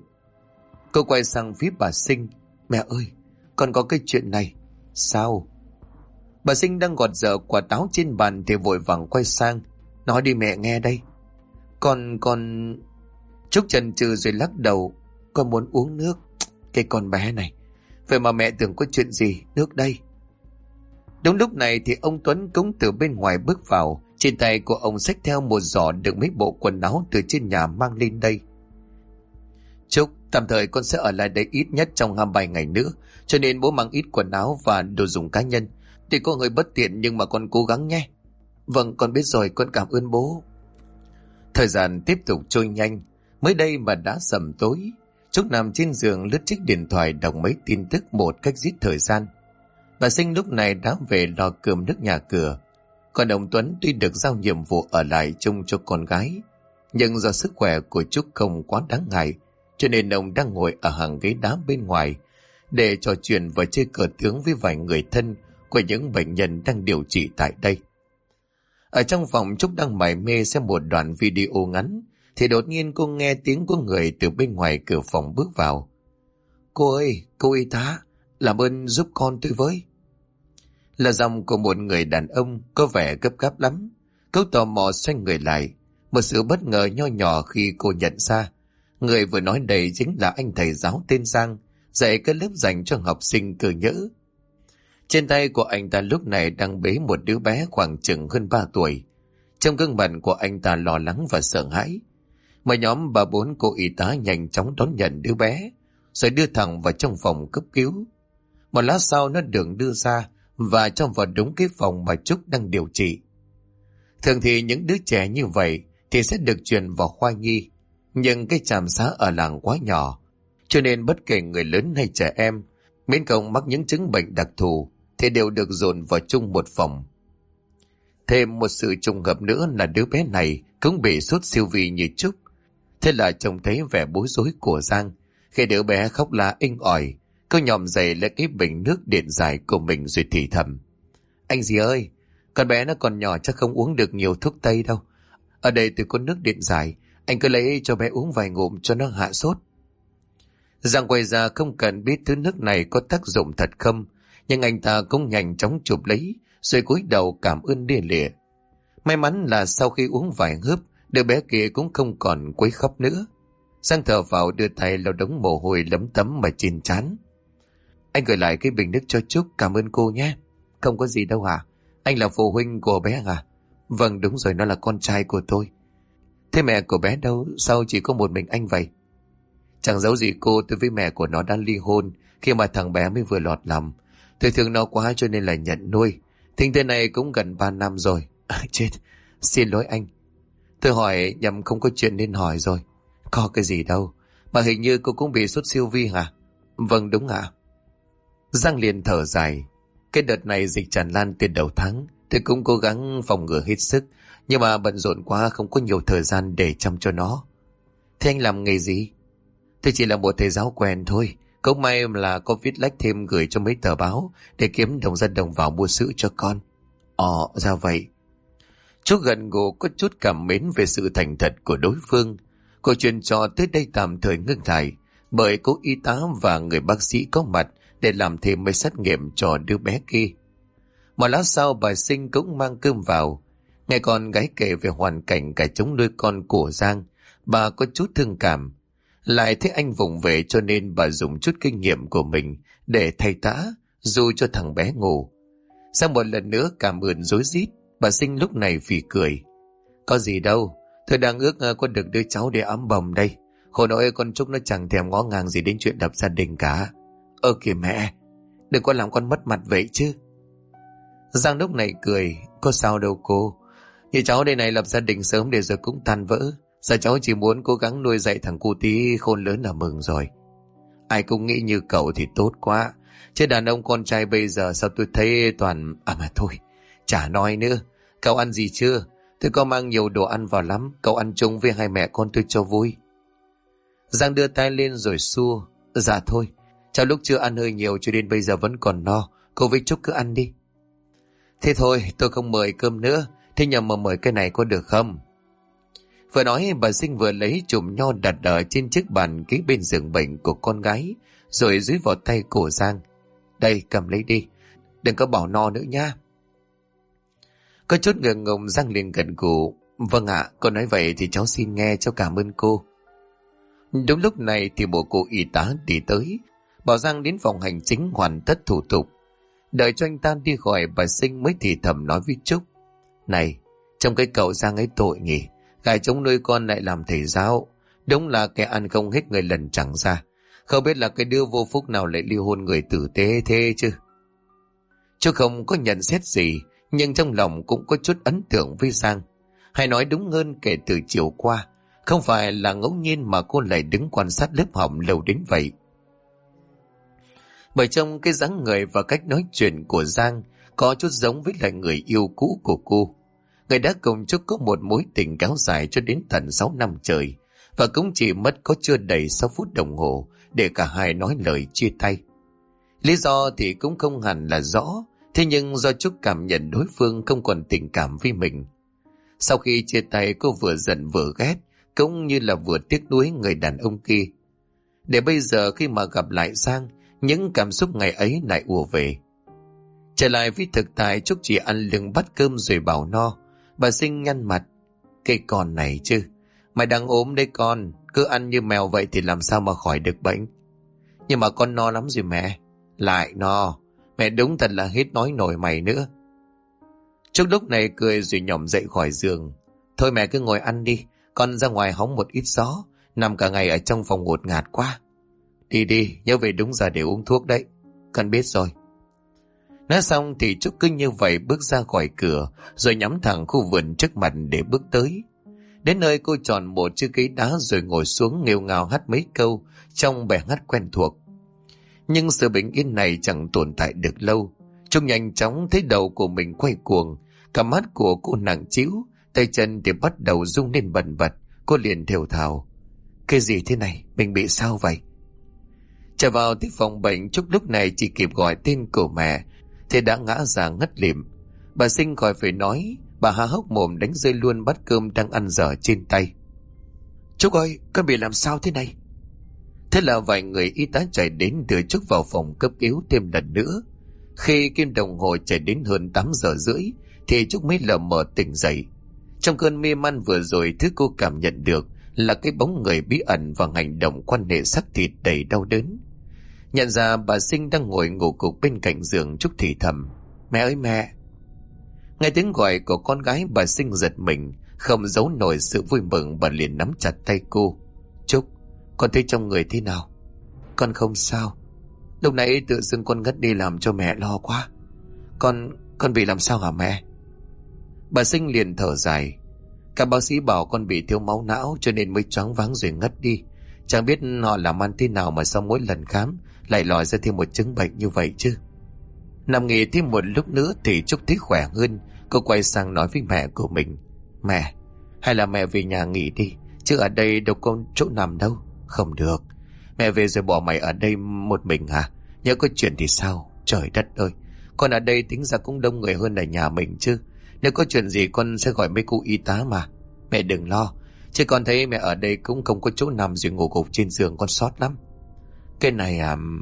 Cô quay sang phía bà Sinh. Mẹ ơi, con có cái chuyện này. Sao? Bà Sinh đang gọt dở quả táo trên bàn thì vội vàng quay sang. Nói đi mẹ nghe đây. Con... Trúc chần chừ rồi lắc đầu. Con muốn uống nước. Cái con bé này. Vậy mà mẹ tưởng có chuyện gì, nước đây. Đúng lúc này thì ông Tuấn cũng từ bên ngoài bước vào. Trên tay của ông xách theo một giỏ đựng mấy bộ quần áo từ trên nhà mang lên đây. Trúc, tạm thời con sẽ ở lại đây ít nhất trong 27 ngày nữa, cho nên bố mang ít quần áo và đồ dùng cá nhân. Tuy có hơi bất tiện nhưng mà con cố gắng nhé. Vâng, con biết rồi, con cảm ơn bố. Thời gian tiếp tục trôi nhanh. Mới đây mà đã sầm tối. Trúc nằm trên giường lướt chiếc điện thoại đọc mấy tin tức một cách giết thời gian. Bà Sinh lúc này đã về lo cơm nước nhà cửa. Còn ông Tuấn tuy được giao nhiệm vụ ở lại chung cho con gái, nhưng do sức khỏe của Trúc không quá đáng ngại, cho nên ông đang ngồi ở hàng ghế đá bên ngoài để trò chuyện và chơi cờ tướng với vài người thân của những bệnh nhân đang điều trị tại đây. Ở trong phòng, Trúc đang mải mê xem một đoạn video ngắn thì đột nhiên cô nghe tiếng của người từ bên ngoài cửa phòng bước vào. Cô ơi, cô y tá, làm ơn giúp con tôi với. Là giọng của một người đàn ông có vẻ gấp gáp lắm. Cô tò mò xoay người lại. Một sự bất ngờ nho nhỏ khi cô nhận ra người vừa nói đây chính là anh thầy giáo tên Giang, dạy cái lớp dành cho học sinh cơ nhỡ. Trên tay của anh ta lúc này đang bế một đứa bé khoảng chừng hơn 3 tuổi. Trong gương mặt của anh ta lo lắng và sợ hãi. Mà nhóm bà bốn cô y tá nhanh chóng đón nhận đứa bé, rồi đưa thẳng vào trong phòng cấp cứu. Một lát sau nó được đưa ra và cho vào đúng cái phòng mà Trúc đang điều trị. Thường thì những đứa trẻ như vậy thì sẽ được chuyển vào khoa nhi, nhưng cái trạm xá ở làng quá nhỏ, cho nên bất kể người lớn hay trẻ em, miễn không mắc những chứng bệnh đặc thù thì đều được dồn vào chung một phòng. Thêm một sự trùng hợp nữa là đứa bé này cũng bị sốt siêu vi như Trúc. Thế là trông thấy vẻ bối rối của Giang. Khi đứa bé khóc la inh ỏi, cô nhòm dậy lấy cái bình nước điện giải của mình rồi thì thầm: Anh dì ơi, con bé nó còn nhỏ chắc không uống được nhiều thuốc tây đâu. Ở đây tôi có nước điện giải, anh cứ lấy cho bé uống vài ngụm cho nó hạ sốt. Giang quay ra không cần biết thứ nước này có tác dụng thật không, nhưng anh ta cũng nhanh chóng chụp lấy, rồi cúi đầu cảm ơn lia lịa. May mắn là sau khi uống vài hớp, đứa bé kia cũng không còn quấy khóc nữa. Giang thở vào đưa tay lau đống mồ hôi lấm tấm mà trên trán. Anh gửi lại cái bình nước cho Trúc, cảm ơn cô nhé. Không có gì đâu hả? Anh là phụ huynh của bé à? Vâng đúng rồi, nó là con trai của tôi. Thế mẹ của bé đâu? Sao chỉ có một mình anh vậy? Chẳng giấu gì cô, tôi với mẹ của nó đã ly hôn khi mà thằng bé mới vừa lọt lòng. Tôi thương nó quá cho nên là nhận nuôi. Thinh thế này cũng gần 3 năm rồi. Chết, xin lỗi anh. Tôi hỏi nhầm, không có chuyện nên hỏi rồi. Có cái gì đâu. Mà hình như cô cũng bị sốt siêu vi hả? Vâng đúng ạ. Giang liền thở dài. Cái đợt này dịch tràn lan từ đầu tháng, tôi cũng cố gắng phòng ngừa hết sức, nhưng mà bận rộn quá không có nhiều thời gian để chăm cho nó. Thế anh làm nghề gì? Tôi chỉ là một thầy giáo quen thôi. Cũng may là có viết lách thêm gửi cho mấy tờ báo để kiếm đồng ra đồng vào mua sữa cho con. Ra vậy. Chú gần gù có chút cảm mến về sự thành thật của đối phương. Cô chuyện trò tới đây tạm thời ngưng lại, bởi cô y tá và người bác sĩ có mặt để làm thêm mấy xét nghiệm cho đứa bé kia. Một lát sau bà Sinh cũng mang cơm vào. Nghe con gái kể về hoàn cảnh cả chống nuôi con của Giang, bà có chút thương cảm. Lại thấy anh vùng về cho nên bà dùng chút kinh nghiệm của mình để thay tã, dù cho thằng bé ngủ. Sau một lần nữa cảm ơn rối rít, bà Sinh lúc này phì cười. Có gì đâu, tôi đang ước có được đứa cháu để ấm bồng đây. Khổ nỗi con Trúc nó chẳng thèm ngó ngàng gì đến chuyện đập gia đình cả. Kìa mẹ, đừng có làm con mất mặt vậy chứ. Giang lúc này cười, có sao đâu cô. Như cháu đây này lập gia đình sớm để giờ cũng tan vỡ. Giờ cháu chỉ muốn cố gắng nuôi dạy thằng cu tí khôn lớn là mừng rồi. Ai cũng nghĩ như cậu thì tốt quá. Chứ đàn ông con trai bây giờ sao tôi thấy toàn... mà thôi, chả nói nữa. Cậu ăn gì chưa? Tôi có mang nhiều đồ ăn vào lắm. Cậu ăn chung với hai mẹ con tôi cho vui. Giang đưa tay lên rồi xua. Dạ thôi, cháu lúc chưa ăn hơi nhiều cho đến bây giờ vẫn còn no. Cô với Trúc cứ ăn đi. Thế thôi, tôi không mời cơm nữa. Thế nhầm mà mời cái này có được không? Vừa nói bà Sinh vừa lấy chùm nho đặt ở trên chiếc bàn kế bên giường bệnh của con gái, rồi dưới vào tay của Giang. Đây, cầm lấy đi. Đừng có bỏ no nữa nha. Có chút ngượng ngùng, Giang liền gật gù. Vâng ạ, cô nói vậy thì cháu xin nghe, cháu cảm ơn cô. Đúng lúc này thì một cô y tá đi tới, bảo Giang đến phòng hành chính hoàn tất thủ tục. Đợi cho anh ta đi khỏi, bà Sinh mới thì thầm nói với Trúc. Này, trong cái cậu Giang ấy tội nhỉ. Gái chống nuôi con lại làm thầy giáo. Đúng là kẻ ăn không hết người lần chẳng ra. Không biết là cái đứa vô phúc nào lại ly hôn người tử tế thế chứ. Trúc không có nhận xét gì, nhưng trong lòng cũng có chút ấn tượng với Giang. Hay nói đúng hơn, kể từ chiều qua, không phải là ngẫu nhiên mà cô lại đứng quan sát lớp học lâu đến vậy. Bởi trong cái dáng người và cách nói chuyện của Giang có chút giống với lại người yêu cũ của cô. Người đã cùng Trúc có một mối tình kéo dài cho đến tận 6 năm trời, và cũng chỉ mất có chưa đầy 6 phút đồng hồ để cả hai nói lời chia tay. Lý do thì cũng không hẳn là rõ, thế nhưng do Trúc cảm nhận đối phương không còn tình cảm với mình. Sau khi chia tay, cô vừa giận vừa ghét, cũng như là vừa tiếc nuối người đàn ông kia. Để bây giờ khi mà gặp lại Giang, những cảm xúc ngày ấy lại ùa về. Trở lại với thực tại, Trúc chỉ ăn lưng bát cơm rồi bảo no. Bà Sinh nhăn mặt. Cái con này chứ, mày đang ốm đấy con, cứ ăn như mèo vậy thì làm sao mà khỏi được bệnh. Nhưng mà con no lắm rồi mẹ. Lại no, mẹ đúng thật là hết nói nổi mày nữa. Trúc lúc này cười rồi nhỏm dậy khỏi giường. Thôi mẹ cứ ngồi ăn đi, Con ra ngoài hóng một ít gió, nằm cả ngày ở trong phòng ngột ngạt quá. Đi đi, nhớ về đúng giờ để uống thuốc đấy. Con biết rồi. Nói xong thì Trúc cứ như vậy bước ra khỏi cửa, rồi nhắm thẳng khu vườn trước mặt để bước tới. Đến nơi cô chọn một chiếc ghế đá rồi ngồi xuống nghêu ngao hát mấy câu trong bài hát quen thuộc. Nhưng sự bình yên này chẳng tồn tại được lâu. Trúc nhanh chóng thấy đầu của mình quay cuồng, cả mắt của cô nặng trĩu, tay chân thì bắt đầu rung lên bần bật. Cô liền thều thào: cái gì thế này, mình bị sao vậy? Trở vào tới phòng bệnh, Trúc lúc này chỉ kịp gọi tên của mẹ thì đã ngã ra ngất lịm. Bà Sinh khỏi phải nói, bà há hốc mồm đánh rơi luôn bát cơm đang ăn dở trên tay. Trúc ơi, con bị làm sao thế này? Thế là vài người y tá chạy đến đưa Trúc vào phòng cấp cứu thêm lần nữa. Khi kim đồng hồ chạy đến hơn 8 giờ rưỡi thì Trúc mới lờ mờ tỉnh dậy. Trong cơn mê man vừa rồi, thứ cô cảm nhận được là cái bóng người bí ẩn và hành động quan hệ xác thịt đầy đau đớn. Nhận ra bà Sinh đang ngồi ngủ gục bên cạnh giường, Trúc thì thầm: mẹ ơi mẹ. Nghe tiếng gọi của con gái, bà Sinh giật mình, không giấu nổi sự vui mừng. Bà liền nắm chặt tay cô: Trúc, con thấy trong người thế nào? Con không sao. Lúc nãy tự dưng con ngất đi làm cho mẹ lo quá. Con bị làm sao hả mẹ? Bà Sinh liền thở dài: các bác sĩ bảo con bị thiếu máu não cho nên mới choáng váng rồi ngất đi. Chẳng biết họ làm ăn thế nào mà sau mỗi lần khám lại lòi ra thêm một chứng bệnh như vậy chứ. Nằm nghỉ thêm một lúc nữa thì Trúc thấy khỏe hơn. Cô quay sang nói với mẹ của mình: mẹ, hay là mẹ về nhà nghỉ đi, chứ ở đây đâu có chỗ nằm đâu. Không được, mẹ về rồi bỏ mày ở đây một mình hả? Nhớ có chuyện thì sao? Trời đất ơi, con ở đây tính ra cũng đông người hơn ở nhà mình chứ. Nếu có chuyện gì con sẽ gọi mấy cô y tá mà. Mẹ đừng lo, chứ con thấy mẹ ở đây cũng không có chỗ nằm rồi ngủ gục trên giường, con sót lắm. Cái này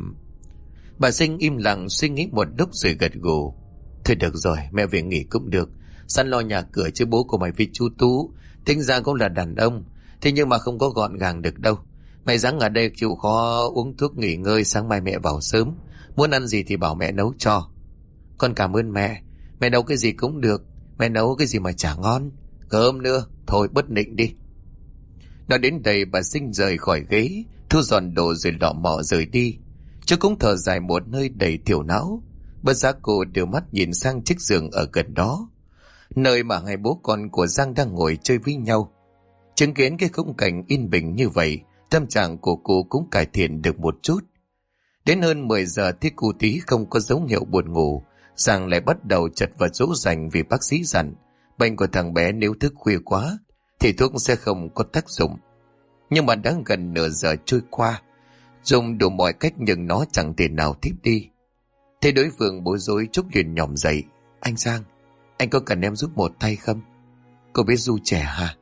Bà Sinh im lặng suy nghĩ một lúc rồi gật gù: thôi được rồi, mẹ về nghỉ cũng được. Sẵn lo nhà cửa chứ bố của mày với chú Tú tính ra cũng là đàn ông, thế nhưng mà không có gọn gàng được đâu. Mày ráng ở đây chịu khó uống thuốc nghỉ ngơi, sáng mai mẹ vào sớm. Muốn ăn gì thì bảo mẹ nấu cho. Con cảm ơn mẹ. Mẹ nấu cái gì cũng được. Mẹ nấu cái gì mà chả ngon. Cơm nữa, thôi bất nịnh đi. Nói đến đây bà Sinh rời khỏi ghế, thu dọn đồ rồi lọ mọ rời đi. Chứ cũng thở dài một nơi đầy thiểu não. Bất giác cô đưa mắt nhìn sang chiếc giường ở gần đó, nơi mà hai bố con của Giang đang ngồi chơi với nhau. Chứng kiến cái khung cảnh yên bình như vậy, tâm trạng của cô cũng cải thiện được một chút. Đến hơn 10 giờ thì cô tí không có dấu hiệu buồn ngủ. Giang lại bắt đầu chật vật dỗ dành vì bác sĩ dặn bệnh của thằng bé nếu thức khuya quá thì thuốc sẽ không có tác dụng. Nhưng mà đã gần nửa giờ trôi qua, dùng đủ mọi cách nhưng nó chẳng thể nào thiếp đi. Thế đối phương bối rối, Trúc liền nhòm dậy: anh Giang, anh có cần em giúp một tay không? Cô biết ru chè hả?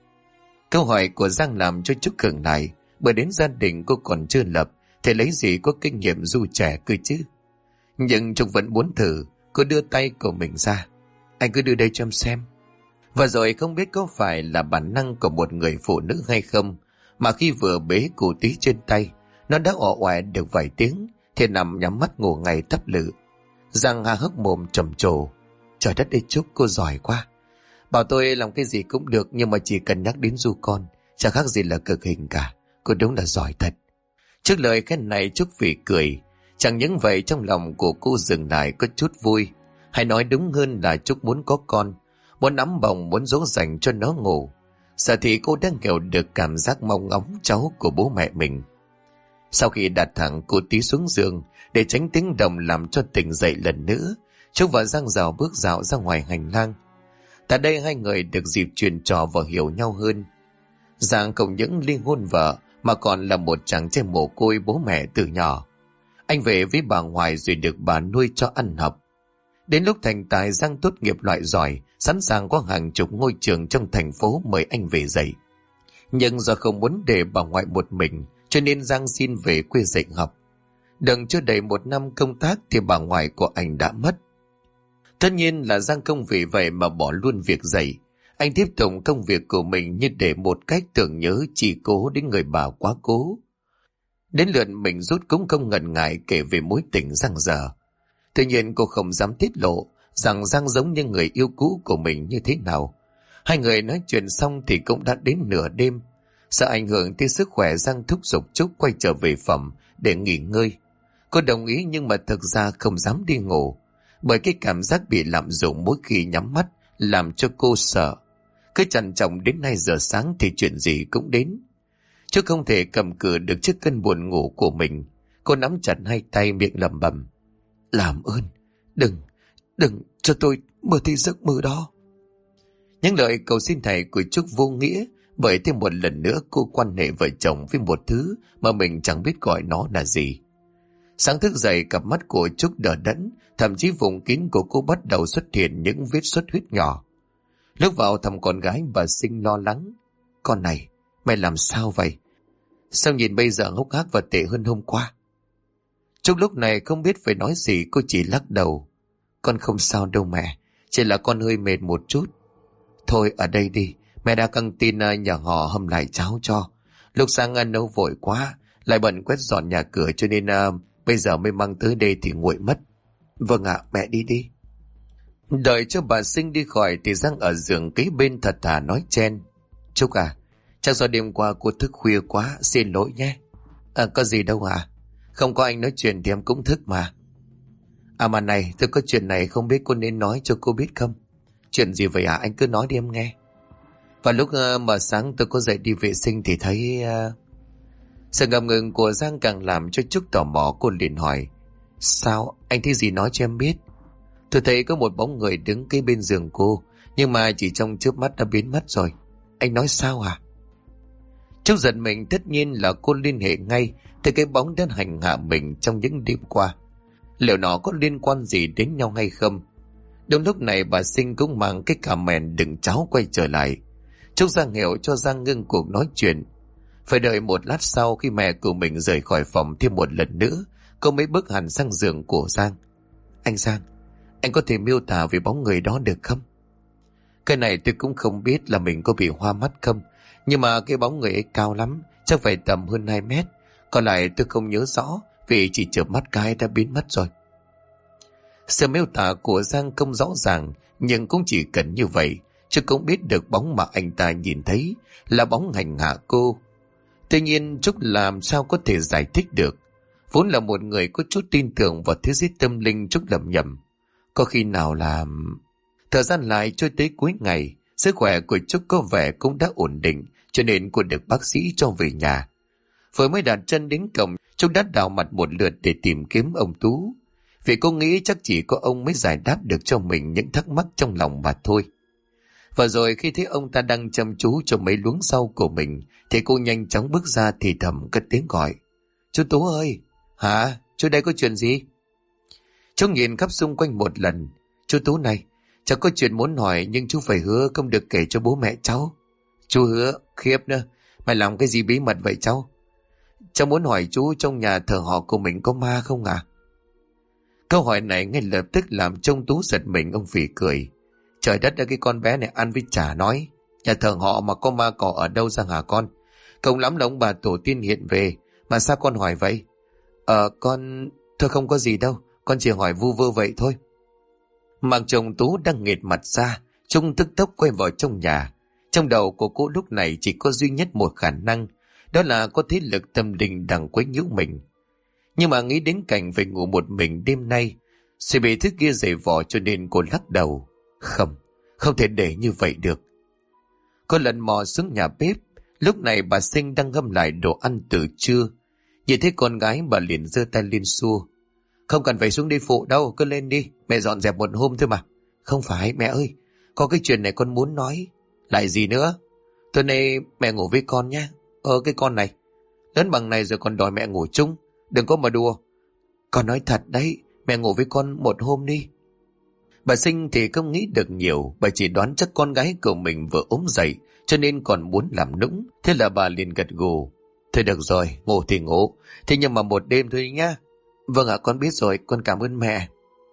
Câu hỏi của Giang làm cho Trúc khựng lại, bởi đến gia đình cô còn chưa lập thì lấy gì có kinh nghiệm ru chè cơ chứ. Nhưng Trúc vẫn muốn thử. Cô đưa tay của mình ra: anh cứ đưa đây cho em xem. Và rồi không biết có phải là bản năng của một người phụ nữ hay không, mà khi vừa bế cụ tí trên tay, nó đã ọ oẹ được vài tiếng thì nằm nhắm mắt ngủ ngay tắp lự. Giang há hốc mồm trầm trồ: trời đất ơi Trúc, cô giỏi quá. Bảo tôi làm cái gì cũng được, nhưng mà chỉ cần nhắc đến ru con chẳng khác gì là cực hình cả. Cô đúng là giỏi thật. Trước lời khen này Trúc phì cười. Chẳng những vậy, trong lòng của cô dừng lại có chút vui. Hay nói đúng hơn là Trúc muốn có con, muốn nắm bồng, muốn dỗ dành cho nó ngủ. Giờ thì cô đang hiểu được cảm giác mong ngóng cháu của bố mẹ mình. Sau khi đặt thẳng cô tí xuống giường để tránh tiếng động làm cho tỉnh dậy lần nữa, Trúc và Giang Rào bước dạo ra ngoài hành lang. Tại đây hai người được dịp truyền trò và hiểu nhau hơn. Giang không những ly hôn vợ mà còn là một chàng trai mồ côi bố mẹ từ nhỏ. Anh về với bà ngoại rồi được bà nuôi cho ăn học. Đến lúc thành tài, Giang tốt nghiệp loại giỏi, sẵn sàng có hàng chục ngôi trường trong thành phố mời anh về dạy. Nhưng do không muốn để bà ngoại một mình, cho nên Giang xin về quê dạy học. Đừng chưa đầy một năm công tác thì bà ngoại của anh đã mất. Tất nhiên là Giang không vì vậy mà bỏ luôn việc dạy. Anh tiếp tục công việc của mình như để một cách tưởng nhớ chỉ cố đến người bà quá cố. Đến lượt mình rút cũng không ngần ngại kể về mối tình Giang dở. Tuy nhiên cô không dám tiết lộ rằng Giang giống như người yêu cũ của mình như thế nào. Hai người nói chuyện xong thì cũng đã đến nửa đêm. Sợ ảnh hưởng tới sức khỏe, Giang thúc giục Trúc quay trở về phòng để nghỉ ngơi. Cô đồng ý nhưng mà thực ra không dám đi ngủ, bởi cái cảm giác bị lạm dụng mỗi khi nhắm mắt làm cho cô sợ. Cứ trằn trọc đến 2 giờ sáng thì chuyện gì cũng đến. Trúc không thể cầm cự được trước cơn buồn ngủ của mình. Cô nắm chặt hai tay miệng lẩm bẩm: làm ơn, đừng cho tôi mơ thấy giấc mơ đó. Những lời cầu xin thầy của Trúc vô nghĩa, bởi thêm một lần nữa cô quan hệ vợ chồng với một thứ mà mình chẳng biết gọi nó là gì. Sáng thức dậy, cặp mắt của Trúc đờ đẫn, thậm chí vùng kín của cô bắt đầu xuất hiện những vết xuất huyết nhỏ. Lúc vào thăm con gái, bà Sinh lo lắng: con này, mày làm sao vậy? Sao nhìn bây giờ hốc hác và tệ hơn hôm qua? Trúc lúc này không biết phải nói gì, cô chỉ lắc đầu: con không sao đâu mẹ, chỉ là con hơi mệt một chút. Thôi ở đây đi, mẹ đã căng tin nhờ họ hâm lại cháo cho. Lúc sáng ăn nấu vội quá, lại bận quét dọn nhà cửa cho nên bây giờ mới mang tới đây thì nguội mất. Vâng ạ, mẹ đi đi. Đợi cho bà Sinh đi khỏi thì Giang ở giường kế bên thật thà nói chen: Trúc à, chắc do đêm qua cô thức khuya quá, xin lỗi nhé. Có gì đâu ạ. Không có anh nói chuyện thì em cũng thức mà. Mà này, tôi có chuyện này không biết cô nên nói cho cô biết không? Chuyện gì vậy anh cứ nói đi em nghe. Và lúc mà sáng tôi có dậy đi vệ sinh thì thấy... Sự ngập ngừng của Giang càng làm cho Trúc tò mò. Cô liền hỏi: sao, anh thấy gì nói cho em biết. Tôi thấy có một bóng người đứng kế bên giường cô, nhưng mà chỉ trong chớp mắt đã biến mất rồi. Anh nói sao à? Trúc giật mình, tất nhiên là cô liên hệ ngay tới cái bóng đã hành hạ mình trong những đêm qua. Liệu nó có liên quan gì đến nhau hay không? Đúng lúc này bà Sinh cũng mang cái cà mèn đựng cháo quay trở lại. Trúc ra hiệu cho Giang ngưng cuộc nói chuyện. Phải đợi một lát sau, khi mẹ của mình rời khỏi phòng thêm một lần nữa, cô mới bước hẳn sang giường của Giang. Anh Giang, anh có thể miêu tả về bóng người đó được không? Cái này tôi cũng không biết là mình có bị hoa mắt không, nhưng mà cái bóng người ấy cao lắm, chắc phải tầm hơn 2 mét. Còn lại tôi không nhớ rõ, vì chỉ chợp mắt cái đã biến mất rồi. Sự miêu tả của Giang không rõ ràng, nhưng cũng chỉ cần như vậy, chứ cũng biết được bóng mà anh ta nhìn thấy là bóng hành hạ cô. Tuy nhiên Trúc làm sao có thể giải thích được. Vốn là một người có chút tin tưởng vào thế giới tâm linh, Trúc lầm nhầm. Có khi nào là... Thời gian lại trôi tới cuối ngày, sức khỏe của Trúc có vẻ cũng đã ổn định, cho nên cô được bác sĩ cho về nhà. Vừa mới đặt chân đến cổng, Trúc đã đảo mặt một lượt để tìm kiếm ông Tú, vì cô nghĩ chắc chỉ có ông mới giải đáp được cho mình những thắc mắc trong lòng mà thôi. Và rồi khi thấy ông ta đang chăm chú cho mấy luống rau của mình, thì cô nhanh chóng bước ra thì thầm cất tiếng gọi: Chú Tú ơi! Hả? Chú đây có chuyện gì? Chú nhìn khắp xung quanh một lần. Chú Tú này, cháu có chuyện muốn hỏi, nhưng chú phải hứa không được kể cho bố mẹ cháu. Chú hứa? Khiếp nữa, mày làm cái gì bí mật vậy cháu? Cháu muốn hỏi chú, trong nhà thờ họ của mình có ma không à? Câu hỏi này ngay lập tức làm trông Tú giật mình. Ông phì cười: Trời đất ơi, cái con bé này ăn với chả nói. Nhà thờ họ mà có ma cỏ ở đâu ra hả con? Không lắm là ông bà tổ tiên hiện về. Mà sao con hỏi vậy? Con... Thôi không có gì đâu, con chỉ hỏi vu vơ vậy thôi. Mặc chồng Tú đang nghệt mặt ra, Trung tức tốc quay vào trong nhà. Trong đầu của cô lúc này chỉ có duy nhất một khả năng, đó là có thế lực tâm linh đang quấy nhiễu mình. Nhưng mà nghĩ đến cảnh phải ngủ một mình đêm nay, sẽ bị thứ kia giày vò, cho nên cô lắc đầu. Không thể để như vậy được. Cô lần mò xuống nhà bếp. Lúc này bà Sinh đang ngâm lại đồ ăn từ trưa. Nhìn thấy con gái, bà liền giơ tay lên xua: Không cần phải xuống đi phụ đâu, cứ lên đi, mẹ dọn dẹp một hôm thôi mà. Không phải mẹ ơi, có cái chuyện này con muốn nói. Lại gì nữa? Tối nay mẹ ngủ với con nhé. Cái con này lớn bằng này rồi còn đòi mẹ ngủ chung, đừng có mà đùa. Con nói thật đấy, mẹ ngủ với con một hôm đi. Bà Sinh thì không nghĩ được nhiều, bà chỉ đoán chắc con gái của mình vừa ốm dậy, cho nên còn muốn làm nũng. Thế là bà liền gật gù: Thôi được rồi, ngủ thì ngủ, thế nhưng mà một đêm thôi nhá. Vâng ạ, con biết rồi, con cảm ơn mẹ.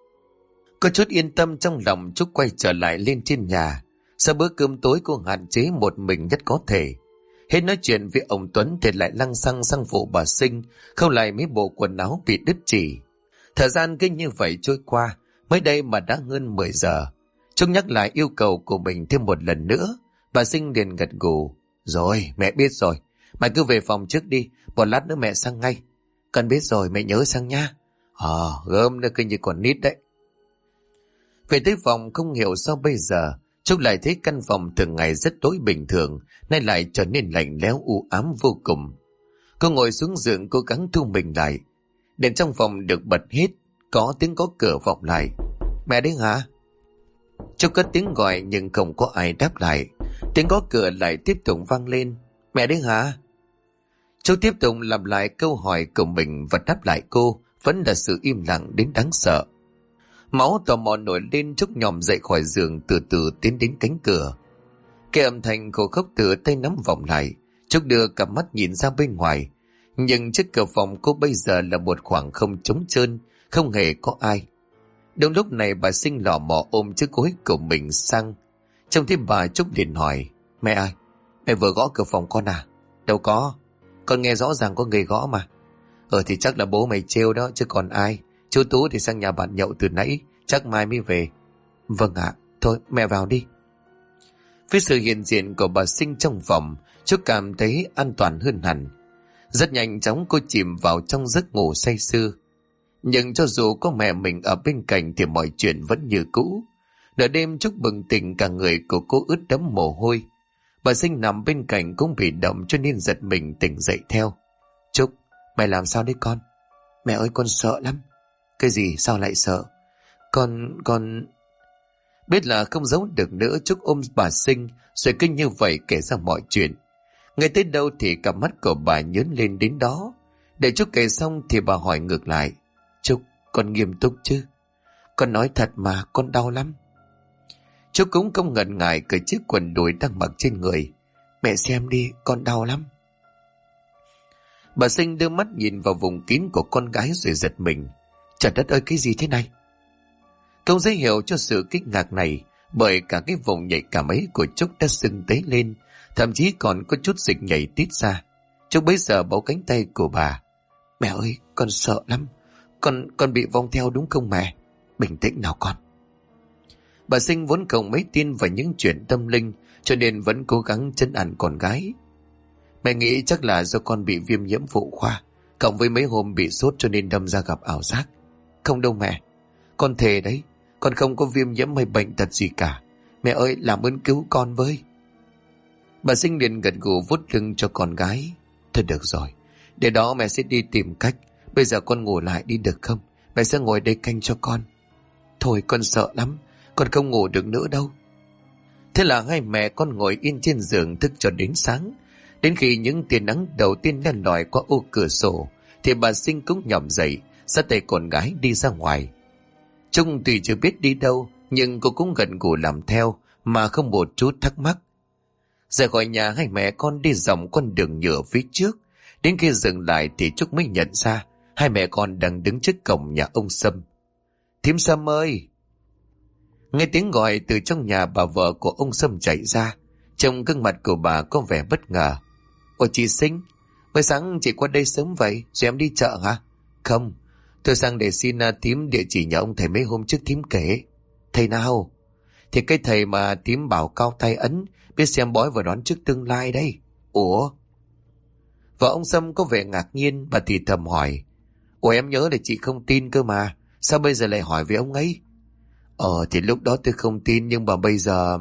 Có chút yên tâm trong lòng, Trúc quay trở lại lên trên nhà. Sau bữa cơm tối cô hạn chế một mình nhất có thể. Hết nói chuyện với ông Tuấn thì lại lăng xăng sang vụ bà Sinh, không lại mấy bộ quần áo bị đứt chỉ. Thời gian cứ như vậy trôi qua, mới đây mà đã hơn 10 giờ. Trúc nhắc lại yêu cầu của mình thêm một lần nữa, Bà Sinh liền gật gù. Rồi, mẹ biết rồi. Mày cứ về phòng trước đi, một lát nữa mẹ sang ngay. Con biết rồi, mẹ nhớ sang nha. Gớm nữa cứ như còn nít đấy. Về tới phòng không hiểu sao bây giờ Trúc lại thấy căn phòng thường ngày rất tối bình thường, nay lại trở nên lạnh lẽo u ám vô cùng. Cô ngồi xuống giường cố gắng thu mình lại. Đèn trong phòng được bật hết, có tiếng gõ cửa vọng lại. Mẹ đấy hả? Trúc cất tiếng gọi nhưng không có ai đáp lại. Tiếng gõ cửa lại tiếp tục vang lên. Mẹ đấy hả? Trúc tiếp tục lặp lại câu hỏi của mình và đáp lại cô vẫn là sự im lặng đến đáng sợ. Máu tò mò nổi lên, Trúc nhòm dậy khỏi giường từ từ tiến đến cánh cửa. Cái âm thanh khô khốc từ tay nắm vọng lại. Trúc đưa cặp mắt nhìn ra bên ngoài, nhưng trước cửa phòng cô bây giờ là một khoảng không trống trơn, không hề có ai. Đúng lúc này bà Sinh lò mò ôm chiếc gối của mình sang. Trông thấy bà, Trúc liền hỏi. Mẹ ơi, mẹ vừa gõ cửa phòng con à? Đâu có, con nghe rõ ràng có người gõ mà. Thì chắc là bố mày trêu đó chứ còn ai. Chú Tú thì sang nhà bạn nhậu từ nãy, chắc mai mới về. Vâng ạ, thôi mẹ vào đi. Với sự hiện diện của bà Sinh trong phòng, Trúc cảm thấy an toàn hơn hẳn. Rất nhanh chóng cô chìm vào trong giấc ngủ say sưa. Nhưng cho dù có mẹ mình ở bên cạnh thì mọi chuyện vẫn như cũ. Nửa đêm Trúc bừng tỉnh, cả người của cô ướt đẫm mồ hôi. Bà Sinh nằm bên cạnh cũng bị động cho nên giật mình tỉnh dậy theo. Trúc, mày làm sao đấy con? Mẹ ơi, con sợ lắm. Cái gì, sao lại sợ? Con... Biết là không giấu được nữa, Trúc ôm bà Sinh rồi cứ như vậy kể ra mọi chuyện. Ngay tới đâu thì cặp mắt của bà nhớn lên đến đó. Để Trúc kể xong thì bà hỏi ngược lại. Trúc, con nghiêm túc chứ? Con nói thật mà, con đau lắm. Trúc cũng không ngần ngại cởi chiếc quần đùi đang mặc trên người. Mẹ xem đi, con đau lắm. Bà Sinh đưa mắt nhìn vào vùng kín của con gái rồi giật mình. Trời đất ơi, cái gì thế này? Không dễ hiểu cho sự kinh ngạc này, bởi cả cái vùng nhạy cảm ấy của Trúc đã sưng tấy lên, thậm chí còn có chút dịch nhảy tít ra. Trúc bấy giờ bấu cánh tay của bà. Mẹ ơi, con sợ lắm. Con bị vong theo đúng không mẹ? Bình tĩnh nào con. Bà Sinh vốn không mấy tin vào những chuyện tâm linh, cho nên vẫn cố gắng trấn an con gái. Mẹ nghĩ chắc là do con bị viêm nhiễm phụ khoa, cộng với mấy hôm bị sốt cho nên đâm ra gặp ảo giác. Không đâu mẹ, con thề đấy, con không có viêm nhiễm hay bệnh tật gì cả. Mẹ ơi, làm ơn cứu con với. Bà Sinh liền gật gù vuốt lưng cho con gái. Thôi được rồi, để đó mẹ sẽ đi tìm cách. Bây giờ con ngủ lại đi được không? Mẹ sẽ ngồi đây canh cho con. Thôi con sợ lắm, con không ngủ được nữa đâu. Thế là hai mẹ con ngồi yên trên giường thức cho đến sáng. Đến khi những tia nắng đầu tiên len lỏi qua ô cửa sổ thì bà Sinh cũng nhòm dậy, dắt tay con gái đi ra ngoài. Trung tuy chưa biết đi đâu, nhưng cô cũng gần gù làm theo mà không một chút thắc mắc. Rời khỏi nhà, hai mẹ con đi dòng con đường nhựa phía trước. Đến khi dừng lại thì Trúc mới nhận ra hai mẹ con đang đứng trước cổng nhà ông Sâm. Thím Sâm ơi! Nghe tiếng gọi từ trong nhà, bà vợ của ông Sâm chạy ra. Trong gương mặt của bà có vẻ bất ngờ. Ôi chị Sinh, mới sáng chị qua đây sớm vậy, rồi em đi chợ hả? Không, tôi sang để xin thím địa chỉ nhà ông thầy mấy hôm trước thím kể. Thầy nào? Thì cái thầy mà thím bảo cao tay ấn, biết xem bói và đoán trước tương lai đây. Ủa? Vợ ông Sâm có vẻ ngạc nhiên, bà thì thầm hỏi. Ủa em nhớ là chị không tin cơ mà, sao bây giờ lại hỏi về ông ấy? Thì lúc đó tôi không tin, nhưng mà bây giờ...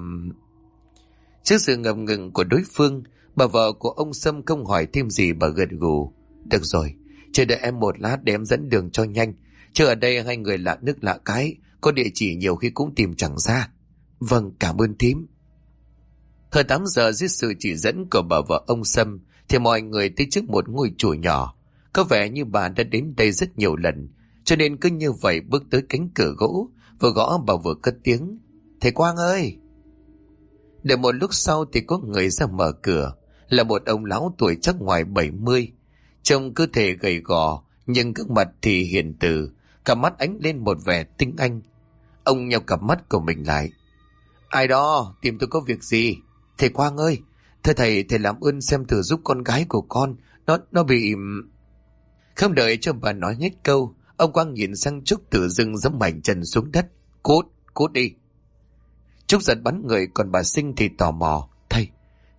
Trước sự ngập ngừng của đối phương, bà vợ của ông Sâm không hỏi thêm gì, bà gật gù. Được rồi, chờ đợi em một lát để em dẫn đường cho nhanh. Chứ ở đây hai người lạ nước lạ cái, có địa chỉ nhiều khi cũng tìm chẳng ra. Vâng, cảm ơn thím. Hơn 8 giờ dưới sự chỉ dẫn của bà vợ ông Sâm thì mọi người tới trước một ngôi chùa nhỏ. Có vẻ như bà đã đến đây rất nhiều lần, cho nên cứ như vậy bước tới cánh cửa gỗ, vừa gõ bà vừa cất tiếng. Thầy Quang ơi! Đợi một lúc sau thì có người ra mở cửa, là một ông lão tuổi chắc ngoài 70. Trông cơ thể gầy gò, nhưng gương mặt thì hiền từ, cả mắt ánh lên một vẻ tinh anh. Ông nheo cặp mắt của mình lại. Ai đó, tìm tôi có việc gì? Thầy Quang ơi, thưa thầy làm ơn xem thử giúp con gái của con, nó bị... Không đợi cho bà nói hết câu, ông Quang nhìn sang Trúc tự dưng giẫm mạnh chân xuống đất. Cút đi. Trúc giật bắn người, còn bà Sinh thì tò mò. Thầy,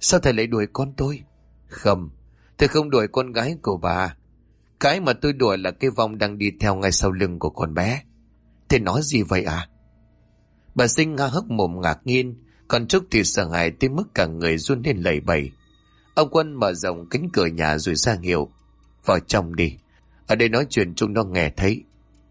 Sao thầy lại đuổi con tôi? Không, tôi không đuổi con gái của bà. Cái mà tôi đuổi là cái vong đang đi theo ngay sau lưng của con bé. Thầy nói gì vậy à? Bà Sinh há hốc mồm ngạc nhiên, còn Trúc thì sợ hãi tới mức cả người run lên lẩy bẩy. Ông Quân mở rộng cánh cửa nhà rồi ra hiệu. Vào trong đi, ở đây nói chuyện chúng nó nghe thấy.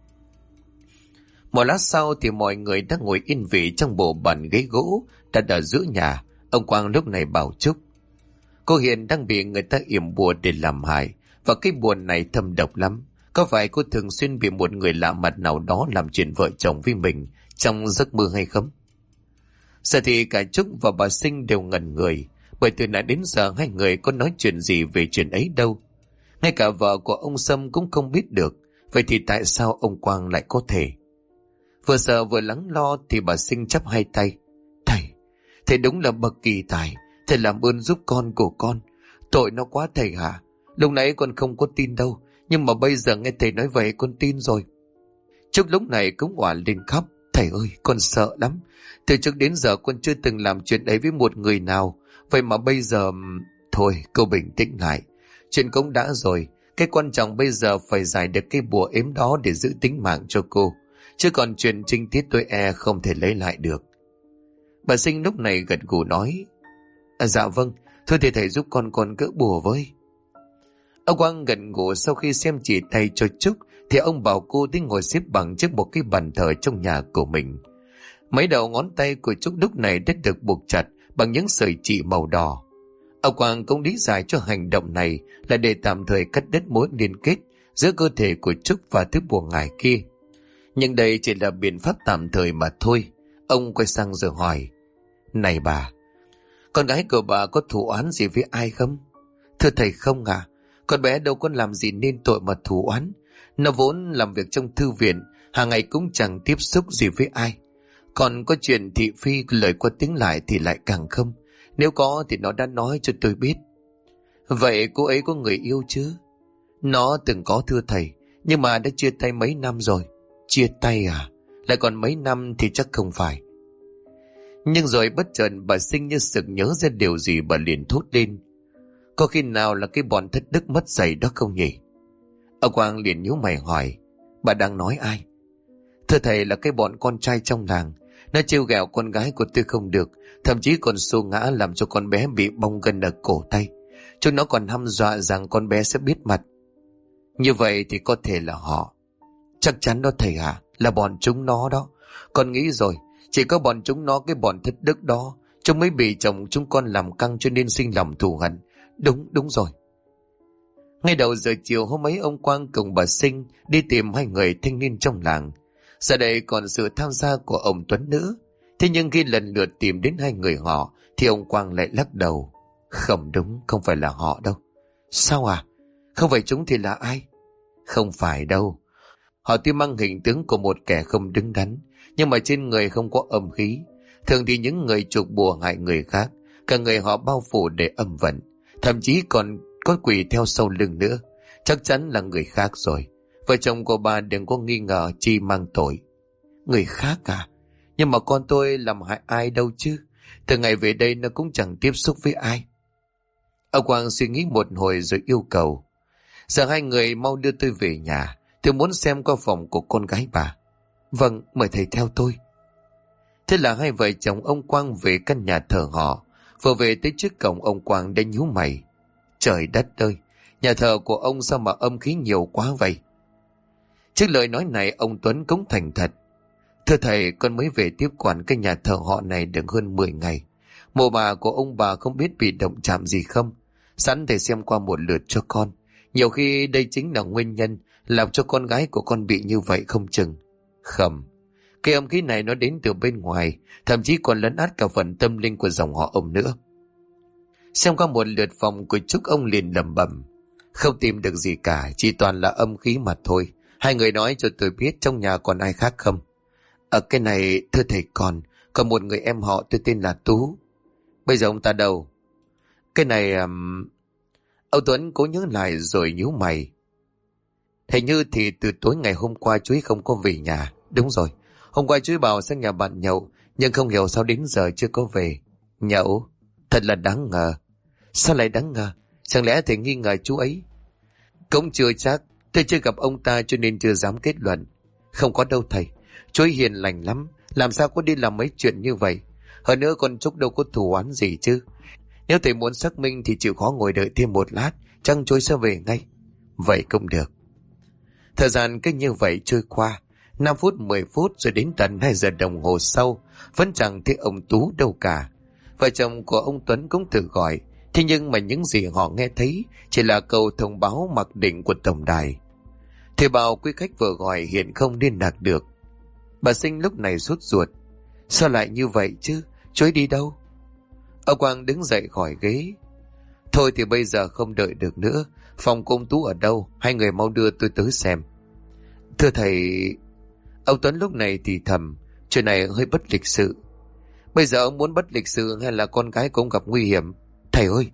Một lát sau thì mọi người đã ngồi yên vị trong bộ bàn ghế gỗ đặt ở giữa nhà. Ông Quang lúc này bảo Trúc: cô Hiền đang bị người ta yểm bùa để làm hại, và cái bùa này thâm độc lắm. Có phải cô thường xuyên bị một người lạ mặt nào đó làm chuyện vợ chồng với mình trong giấc mơ hay không? Giờ thì cả Trúc và bà Sinh đều ngẩn người, bởi từ nãy đến giờ hai người có nói chuyện gì về chuyện ấy đâu. Ngay cả vợ của ông Sâm cũng không biết được. Vậy thì tại sao ông Quang lại có thể? Vừa sợ vừa lắng lo thì bà Sinh chắp hai tay. Thầy đúng là bậc kỳ tài. Thầy làm ơn giúp con của con. Tội nó quá thầy hả? Lúc nãy con không có tin đâu, nhưng mà bây giờ nghe thầy nói vậy con tin rồi. Trúc lúc này cũng òa lên khóc. Thầy ơi, con sợ lắm. Từ trước đến giờ con chưa từng làm chuyện ấy với một người nào. Vậy mà bây giờ... Thôi, cô bình tĩnh lại. Chuyện cũng đã rồi. Cái quan trọng bây giờ phải giải được cái bùa ếm đó để giữ tính mạng cho cô. Chứ còn chuyện trinh tiết tôi không thể lấy lại được. Bà Sinh lúc này gật gù nói: dạ vâng, thôi thì thầy giúp con cỡ bùa với. Ông Quang gật gù. Sau khi xem chỉ tay cho Trúc thì ông bảo cô đi ngồi xếp bằng trước một cái bàn thờ trong nhà của mình. Mấy đầu ngón tay của Trúc lúc này đã được buộc chặt bằng những sợi chỉ màu đỏ. Ông Quang cũng lý giải cho hành động này là để tạm thời cắt đứt mối liên kết giữa cơ thể của Trúc và thứ bùa ngải kia. Nhưng đây chỉ là biện pháp tạm thời mà thôi. Ông quay sang rồi hỏi: này bà, con gái của bà có thù oán gì với ai không? Thưa thầy không à, con bé đâu có làm gì nên tội mà thù oán. Nó vốn làm việc trong thư viện, hàng ngày cũng chẳng tiếp xúc gì với ai. Còn có chuyện thị phi lời qua tiếng lại thì lại càng không. Nếu có thì nó đã nói cho tôi biết. Vậy cô ấy có người yêu chứ? Nó từng có thưa thầy, nhưng mà đã chia tay mấy năm rồi. Chia tay à? Lại còn mấy năm thì chắc không phải. Nhưng rồi bất chợt bà Sinh như sực nhớ ra điều gì, bà liền thốt lên: có khi nào là cái bọn thất đức mất dạy đó không nhỉ? Ông Quang liền nhíu mày hỏi: bà đang nói ai? Thưa thầy, là cái bọn con trai trong làng. Nó trêu ghẹo con gái của tôi không được, thậm chí còn xô ngã làm cho con bé bị bong gân ở cổ tay. Chúng nó còn hăm dọa rằng con bé sẽ biết mặt. Như vậy thì có thể là họ. Chắc chắn đó thầy hả? Là bọn chúng nó đó. Con nghĩ rồi, chỉ có bọn chúng nó, cái bọn thất đức đó, chúng mới bị chồng chúng con làm căng cho nên sinh lòng thù hận. Đúng rồi. Ngay đầu giờ chiều hôm ấy, ông Quang cùng bà Sinh đi tìm hai người thanh niên trong làng. Giờ đây còn sự tham gia của ông Tuấn nữa. Thế nhưng khi lần lượt tìm đến hai người họ thì ông Quang lại lắc đầu: không đúng, không phải là họ đâu. Sao à? Không phải chúng thì là ai? Không phải đâu. Họ tuy mang hình tướng của một kẻ không đứng đắn, nhưng mà trên người không có âm khí. Thường thì những người chuộc bùa hại người khác, cả người họ bao phủ để âm vận, thậm chí còn có quỷ theo sau lưng nữa. Chắc chắn là người khác rồi. Vợ chồng của bà đừng có nghi ngờ chi mang tội. Người khác à? Nhưng mà con tôi làm hại ai đâu chứ? Từ ngày về đây nó cũng chẳng tiếp xúc với ai. Ông Quang suy nghĩ một hồi rồi yêu cầu: giờ hai người mau đưa tôi về nhà. Tôi muốn xem qua phòng của con gái bà. Vâng, mời thầy theo tôi. Thế là hai vợ chồng ông Quang về căn nhà thờ họ. Vừa về tới trước cổng, ông Quang đã nhíu mày: trời đất ơi, nhà thờ của ông sao mà âm khí nhiều quá vậy? Trước lời nói này, ông Tuấn cũng thành thật: thưa thầy, con mới về tiếp quản cái nhà thờ họ này được hơn 10 ngày. Mộ bà của ông bà không biết bị động chạm gì không. Sẵn thầy xem qua một lượt cho con. Nhiều khi đây chính là nguyên nhân làm cho con gái của con bị như vậy không chừng. Không, cái âm khí này nó đến từ bên ngoài, thậm chí còn lấn át cả phần tâm linh của dòng họ ông nữa. Xem qua một lượt phòng của Trúc, ông liền lẩm bẩm: không tìm được gì cả, chỉ toàn là âm khí mà thôi. Hai người nói cho tôi biết trong nhà còn ai khác không? Ở cái này thưa thầy, còn một người em họ, tôi tên là Tú. Bây giờ ông ta đâu? Cái này... Ông Tuấn cố nhớ lại rồi nhíu mày. Hình như thì từ tối ngày hôm qua chú ấy không có về nhà. Đúng rồi, hôm qua chú ấy bảo sang nhà bạn nhậu, nhưng không hiểu sao đến giờ chưa có về. Nhậu? Thật là đáng ngờ. Sao lại đáng ngờ? Chẳng lẽ thầy nghi ngờ chú ấy? Cũng chưa chắc, tôi chưa gặp ông ta cho nên chưa dám kết luận. Không có đâu thầy, chú ấy hiền lành lắm, làm sao có đi làm mấy chuyện như vậy. Hơn nữa con Trúc đâu có thù oán gì chứ. Nếu thầy muốn xác minh thì chịu khó ngồi đợi thêm một lát, chăng chú ấy sẽ về ngay. Vậy cũng được. Thời gian cứ như vậy trôi qua, 5 phút 10 phút rồi đến tận 2 giờ đồng hồ sau, vẫn chẳng thấy ông Tú đâu cả. Vợ chồng của ông Tuấn cũng thử gọi, thế nhưng mà những gì họ nghe thấy chỉ là câu thông báo mặc định của tổng đài. Thầy bảo quý khách vừa gọi hiện không liên lạc được. Bà Sinh lúc này sốt ruột. Sao lại như vậy chứ? Chú ấy đi đâu? Ông Quang đứng dậy khỏi ghế. Thôi thì bây giờ không đợi được nữa. Phòng của ông Tú ở đâu? Hai người mau đưa tôi tới xem. Thưa thầy... Ông Tuấn lúc này thì thầm. Chuyện này hơi bất lịch sự. Bây giờ ông muốn bất lịch sự hay là con gái của ông gặp nguy hiểm? Thầy ơi!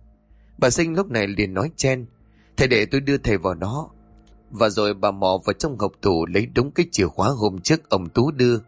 Bà Sinh lúc này liền nói chen. Thầy để tôi đưa thầy vào đó. Và rồi bà mò vào trong hộp tủ lấy đúng cái chìa khóa hôm trước ông Tú đưa.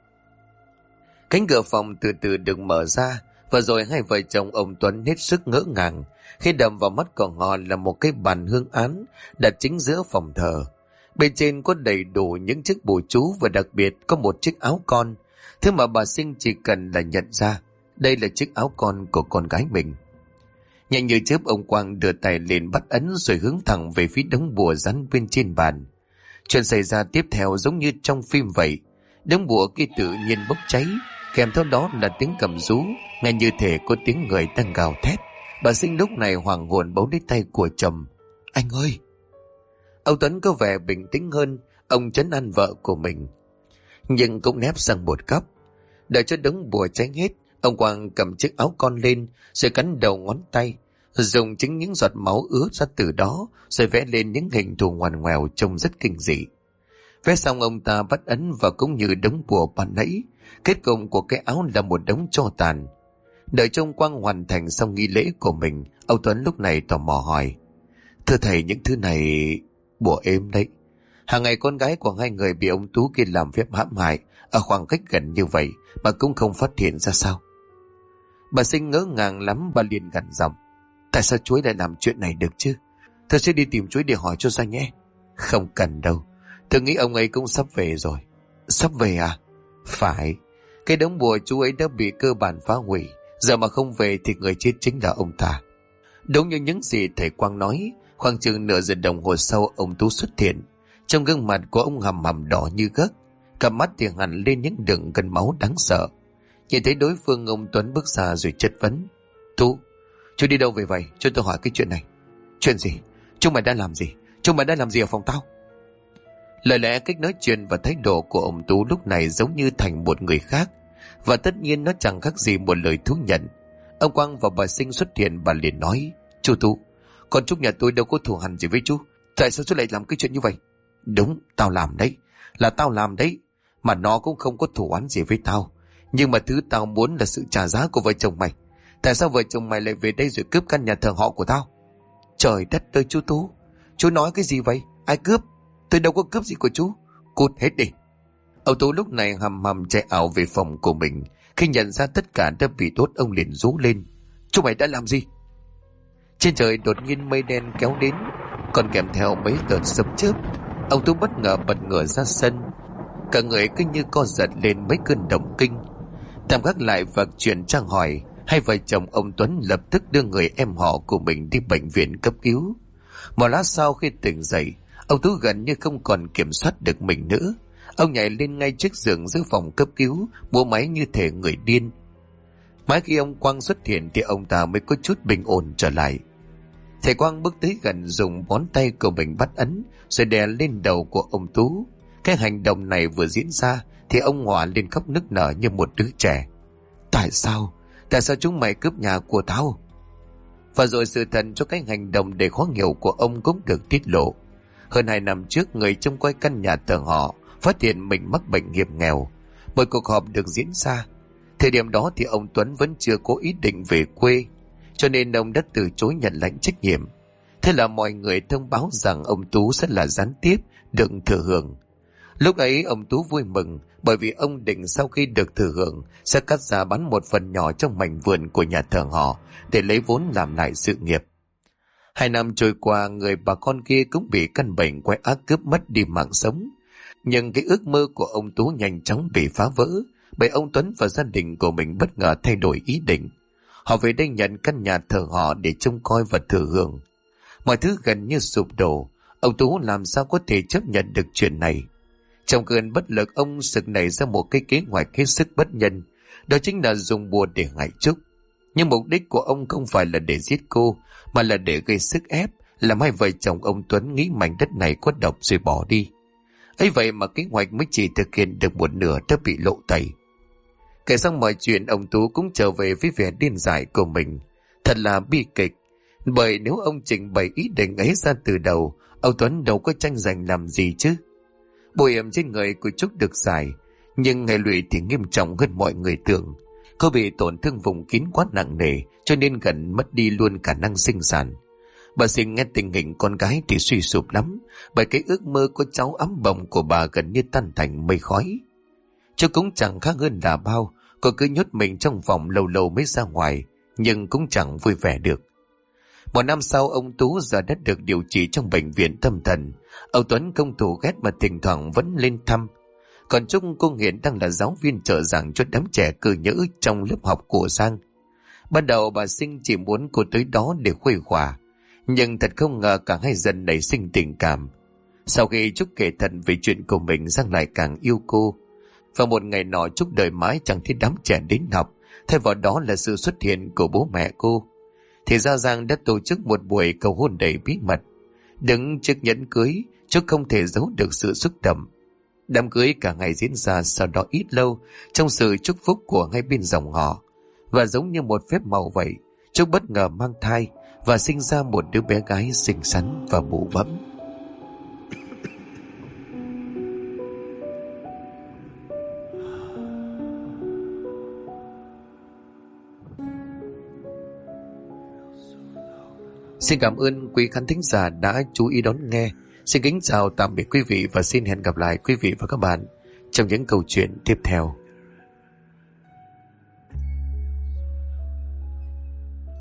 Cánh cửa phòng từ từ được mở ra. Và rồi hai vợ chồng ông Tuấn hết sức ngỡ ngàng khi đập vào mắt của họ là một cái bàn hương án đặt chính giữa phòng thờ. Bên trên có đầy đủ những chiếc bùa chú và đặc biệt có một chiếc áo con. Thứ mà bà Sinh chỉ cần là nhận ra đây là chiếc áo con của con gái mình. Nhanh như chớp ông Quang đưa tay lên bắt ấn rồi hướng thẳng về phía đống bùa dán bên trên bàn. Chuyện xảy ra tiếp theo giống như trong phim vậy. Đống bùa kia tự nhiên bốc cháy, kèm theo đó là tiếng cầm rú, nghe như thể có tiếng người đang gào thét. Bà Sinh lúc này hoàng hồn bấu lấy tay của chồng. Anh ơi! Ông Tuấn có vẻ bình tĩnh hơn, ông trấn an vợ của mình. Nhưng cũng nép sang một góc. Đợi cho đống bùa cháy hết, ông Quang cầm chiếc áo con lên rồi cắn đầu ngón tay, dùng chính những giọt máu ứa ra từ đó rồi vẽ lên những hình thù ngoằn ngoèo trông rất kinh dị. Vẽ xong ông ta bắt ấn và cũng như đống bùa ban nãy, kết cục của cái áo là một đống tro tàn. Đợi cho ông Quang hoàn thành xong nghi lễ của mình, ông Tuấn lúc này tò mò hỏi. Thưa thầy, những thứ này bùa êm đấy. Hàng ngày con gái của hai người bị ông Tú kia làm phép hãm hại ở khoảng cách gần như vậy mà cũng không phát hiện ra sao? Bà Sinh ngỡ ngàng lắm, bà liền gằn giọng. Tại sao chú ấy lại làm chuyện này được chứ? Tôi sẽ đi tìm chú ấy để hỏi cho ra nhé. Không cần đâu, tôi nghĩ ông ấy cũng sắp về rồi. Sắp về à? Phải. Cái đống bùa chú ấy đã bị cơ bản phá hủy, giờ mà không về thì người chết chính là ông ta. Đúng như những gì thầy Quang nói, khoảng chừng nửa giờ đồng hồ sau ông Tú xuất hiện. Trong gương mặt của ông hầm hầm đỏ như gấc, cặp mắt thì hằn lên những đường gân máu đáng sợ. Nhìn thấy đối phương, ông Tuấn bước ra rồi chất vấn. Tú, chú đi đâu về vậy? Cho tôi hỏi cái chuyện này. Chuyện gì? Chúng mày đã làm gì? Chúng mày đã làm gì ở phòng tao? Lời lẽ, cách nói chuyện và thái độ của ông Tú lúc này giống như thành một người khác. Và tất nhiên nó chẳng khác gì một lời thú nhận. Ông Quang và bà Sinh xuất hiện, bà liền nói. Chú Tú, con Trúc nhà tôi đâu có thù hằn gì với chú. Tại sao chú lại làm cái chuyện như vậy? Đúng, tao làm đấy. Là tao làm đấy. Mà nó cũng không có thù oán gì với tao. Nhưng mà thứ tao muốn là sự trả giá của vợ chồng mày. Tại sao vợ chồng mày lại về đây rồi cướp căn nhà thờ họ của tao? Trời đất ơi chú Tú, chú nói cái gì vậy? Ai cướp? Tôi đâu có cướp gì của chú. Cút hết đi. Ông Tú lúc này hầm hầm chạy ảo về phòng của mình. Khi nhận ra tất cả đã bị đốt, ông liền rú lên. Chú mày đã làm gì? Trên trời đột nhiên mây đen kéo đến, còn kèm theo mấy đợt sấm chớp. Ông Tú bất ngờ bật ngửa ra sân, cả người cứ như co giật lên mấy cơn động kinh. Tạm gác lại và chuyện tra hỏi, hai vợ chồng ông Tuấn lập tức đưa người em họ của mình đi bệnh viện cấp cứu. Một lát sau khi tỉnh dậy, ông Tú gần như không còn kiểm soát được mình nữa. Ông nhảy lên ngay trước giường giữa phòng cấp cứu, múa máy như thể người điên. Mãi khi ông Quang xuất hiện thì ông ta mới có chút bình ổn trở lại. Thầy Quang bước tới gần, dùng ngón tay của mình bắt ấn rồi đè lên đầu của ông Tú. Cái hành động này vừa diễn ra thì ông Hòa lên khóc nức nở như một đứa trẻ. Tại sao? Tại sao chúng mày cướp nhà của tao? Và rồi sự thật cho cái hành động đầy khó hiểu của ông cũng được tiết lộ. Hơn 2 năm trước, người trông coi căn nhà thờ họ phát hiện mình mắc bệnh hiểm nghèo. Một cuộc họp được diễn ra. Thời điểm đó thì ông Tuấn vẫn chưa có ý định về quê, cho nên ông đã từ chối nhận lãnh trách nhiệm. Thế là mọi người thông báo rằng ông Tú sẽ là gián tiếp được thừa hưởng. Lúc ấy ông Tú vui mừng bởi vì ông định sau khi được thừa hưởng sẽ cắt ra bán một phần nhỏ trong mảnh vườn của nhà thờ họ để lấy vốn làm lại sự nghiệp. 2 năm trôi qua, người bà con kia cũng bị căn bệnh quái ác cướp mất đi mạng sống. Nhưng cái ước mơ của ông Tú nhanh chóng bị phá vỡ bởi ông Tuấn và gia đình của mình bất ngờ thay đổi ý định. Họ về đây nhận căn nhà thờ họ để trông coi và thừa hưởng. Mọi thứ gần như sụp đổ. Ông Tú làm sao có thể chấp nhận được chuyện này? Trong cơn bất lực, ông sực nảy ra một cái kế hoạch hết sức bất nhân, đó chính là dùng bùa để hại Trúc. Nhưng mục đích của ông không phải là để giết cô, mà là để gây sức ép, làm hai vợ chồng ông Tuấn nghĩ mảnh đất này có độc rồi bỏ đi. Ấy vậy mà kế hoạch mới chỉ thực hiện được một nửa đã bị lộ tẩy. Kể xong mọi chuyện, ông Tú cũng trở về với vẻ điên dại của mình. Thật là bi kịch, bởi nếu ông trình bày ý định ấy ra từ đầu, ông Tuấn đâu có tranh giành làm gì chứ. Bụi ẩm trên người của Trúc được giải, nhưng hệ lụy thì nghiêm trọng hơn mọi người tưởng. Cô bị tổn thương vùng kín quá nặng nề, cho nên gần mất đi luôn khả năng sinh sản. Bà Sinh nghe tình hình con gái thì suy sụp lắm, bởi cái ước mơ có cháu ấm bồng của bà gần như tan thành mây khói. Chứ cũng chẳng khác hơn là bao, cô cứ nhốt mình trong phòng lâu lâu mới ra ngoài, nhưng cũng chẳng vui vẻ được. 1 năm sau, ông Tú giờ đã được điều trị trong bệnh viện tâm thần. Ông Tuấn không thù ghét mà thỉnh thoảng vẫn lên thăm. Còn Trúc, cô hiện đang là giáo viên trợ giảng cho đám trẻ cơ nhỡ trong lớp học của Giang. Ban đầu bà Sinh chỉ muốn cô tới đó để khuây khỏa, nhưng thật không ngờ cả hai dần nảy sinh tình cảm. Sau khi Trúc kể thật về chuyện của mình, Giang lại càng yêu cô. Và một ngày nọ, Trúc đợi mãi chẳng thấy đám trẻ đến học, thay vào đó là sự xuất hiện của bố mẹ cô. Thì ra Giang đã tổ chức một buổi cầu hôn đầy bí mật. Đứng trước nhẫn cưới, Trúc không thể giấu được sự xúc động. Đám cưới cả ngày diễn ra sau đó ít lâu trong sự chúc phúc của hai bên dòng họ. Và giống như một phép màu vậy, Trúc bất ngờ mang thai và sinh ra một đứa bé gái xinh xắn và bụ bẫm. Xin cảm ơn quý khán thính giả đã chú ý đón nghe. Xin kính chào tạm biệt quý vị và xin hẹn gặp lại quý vị và các bạn trong những câu chuyện tiếp theo.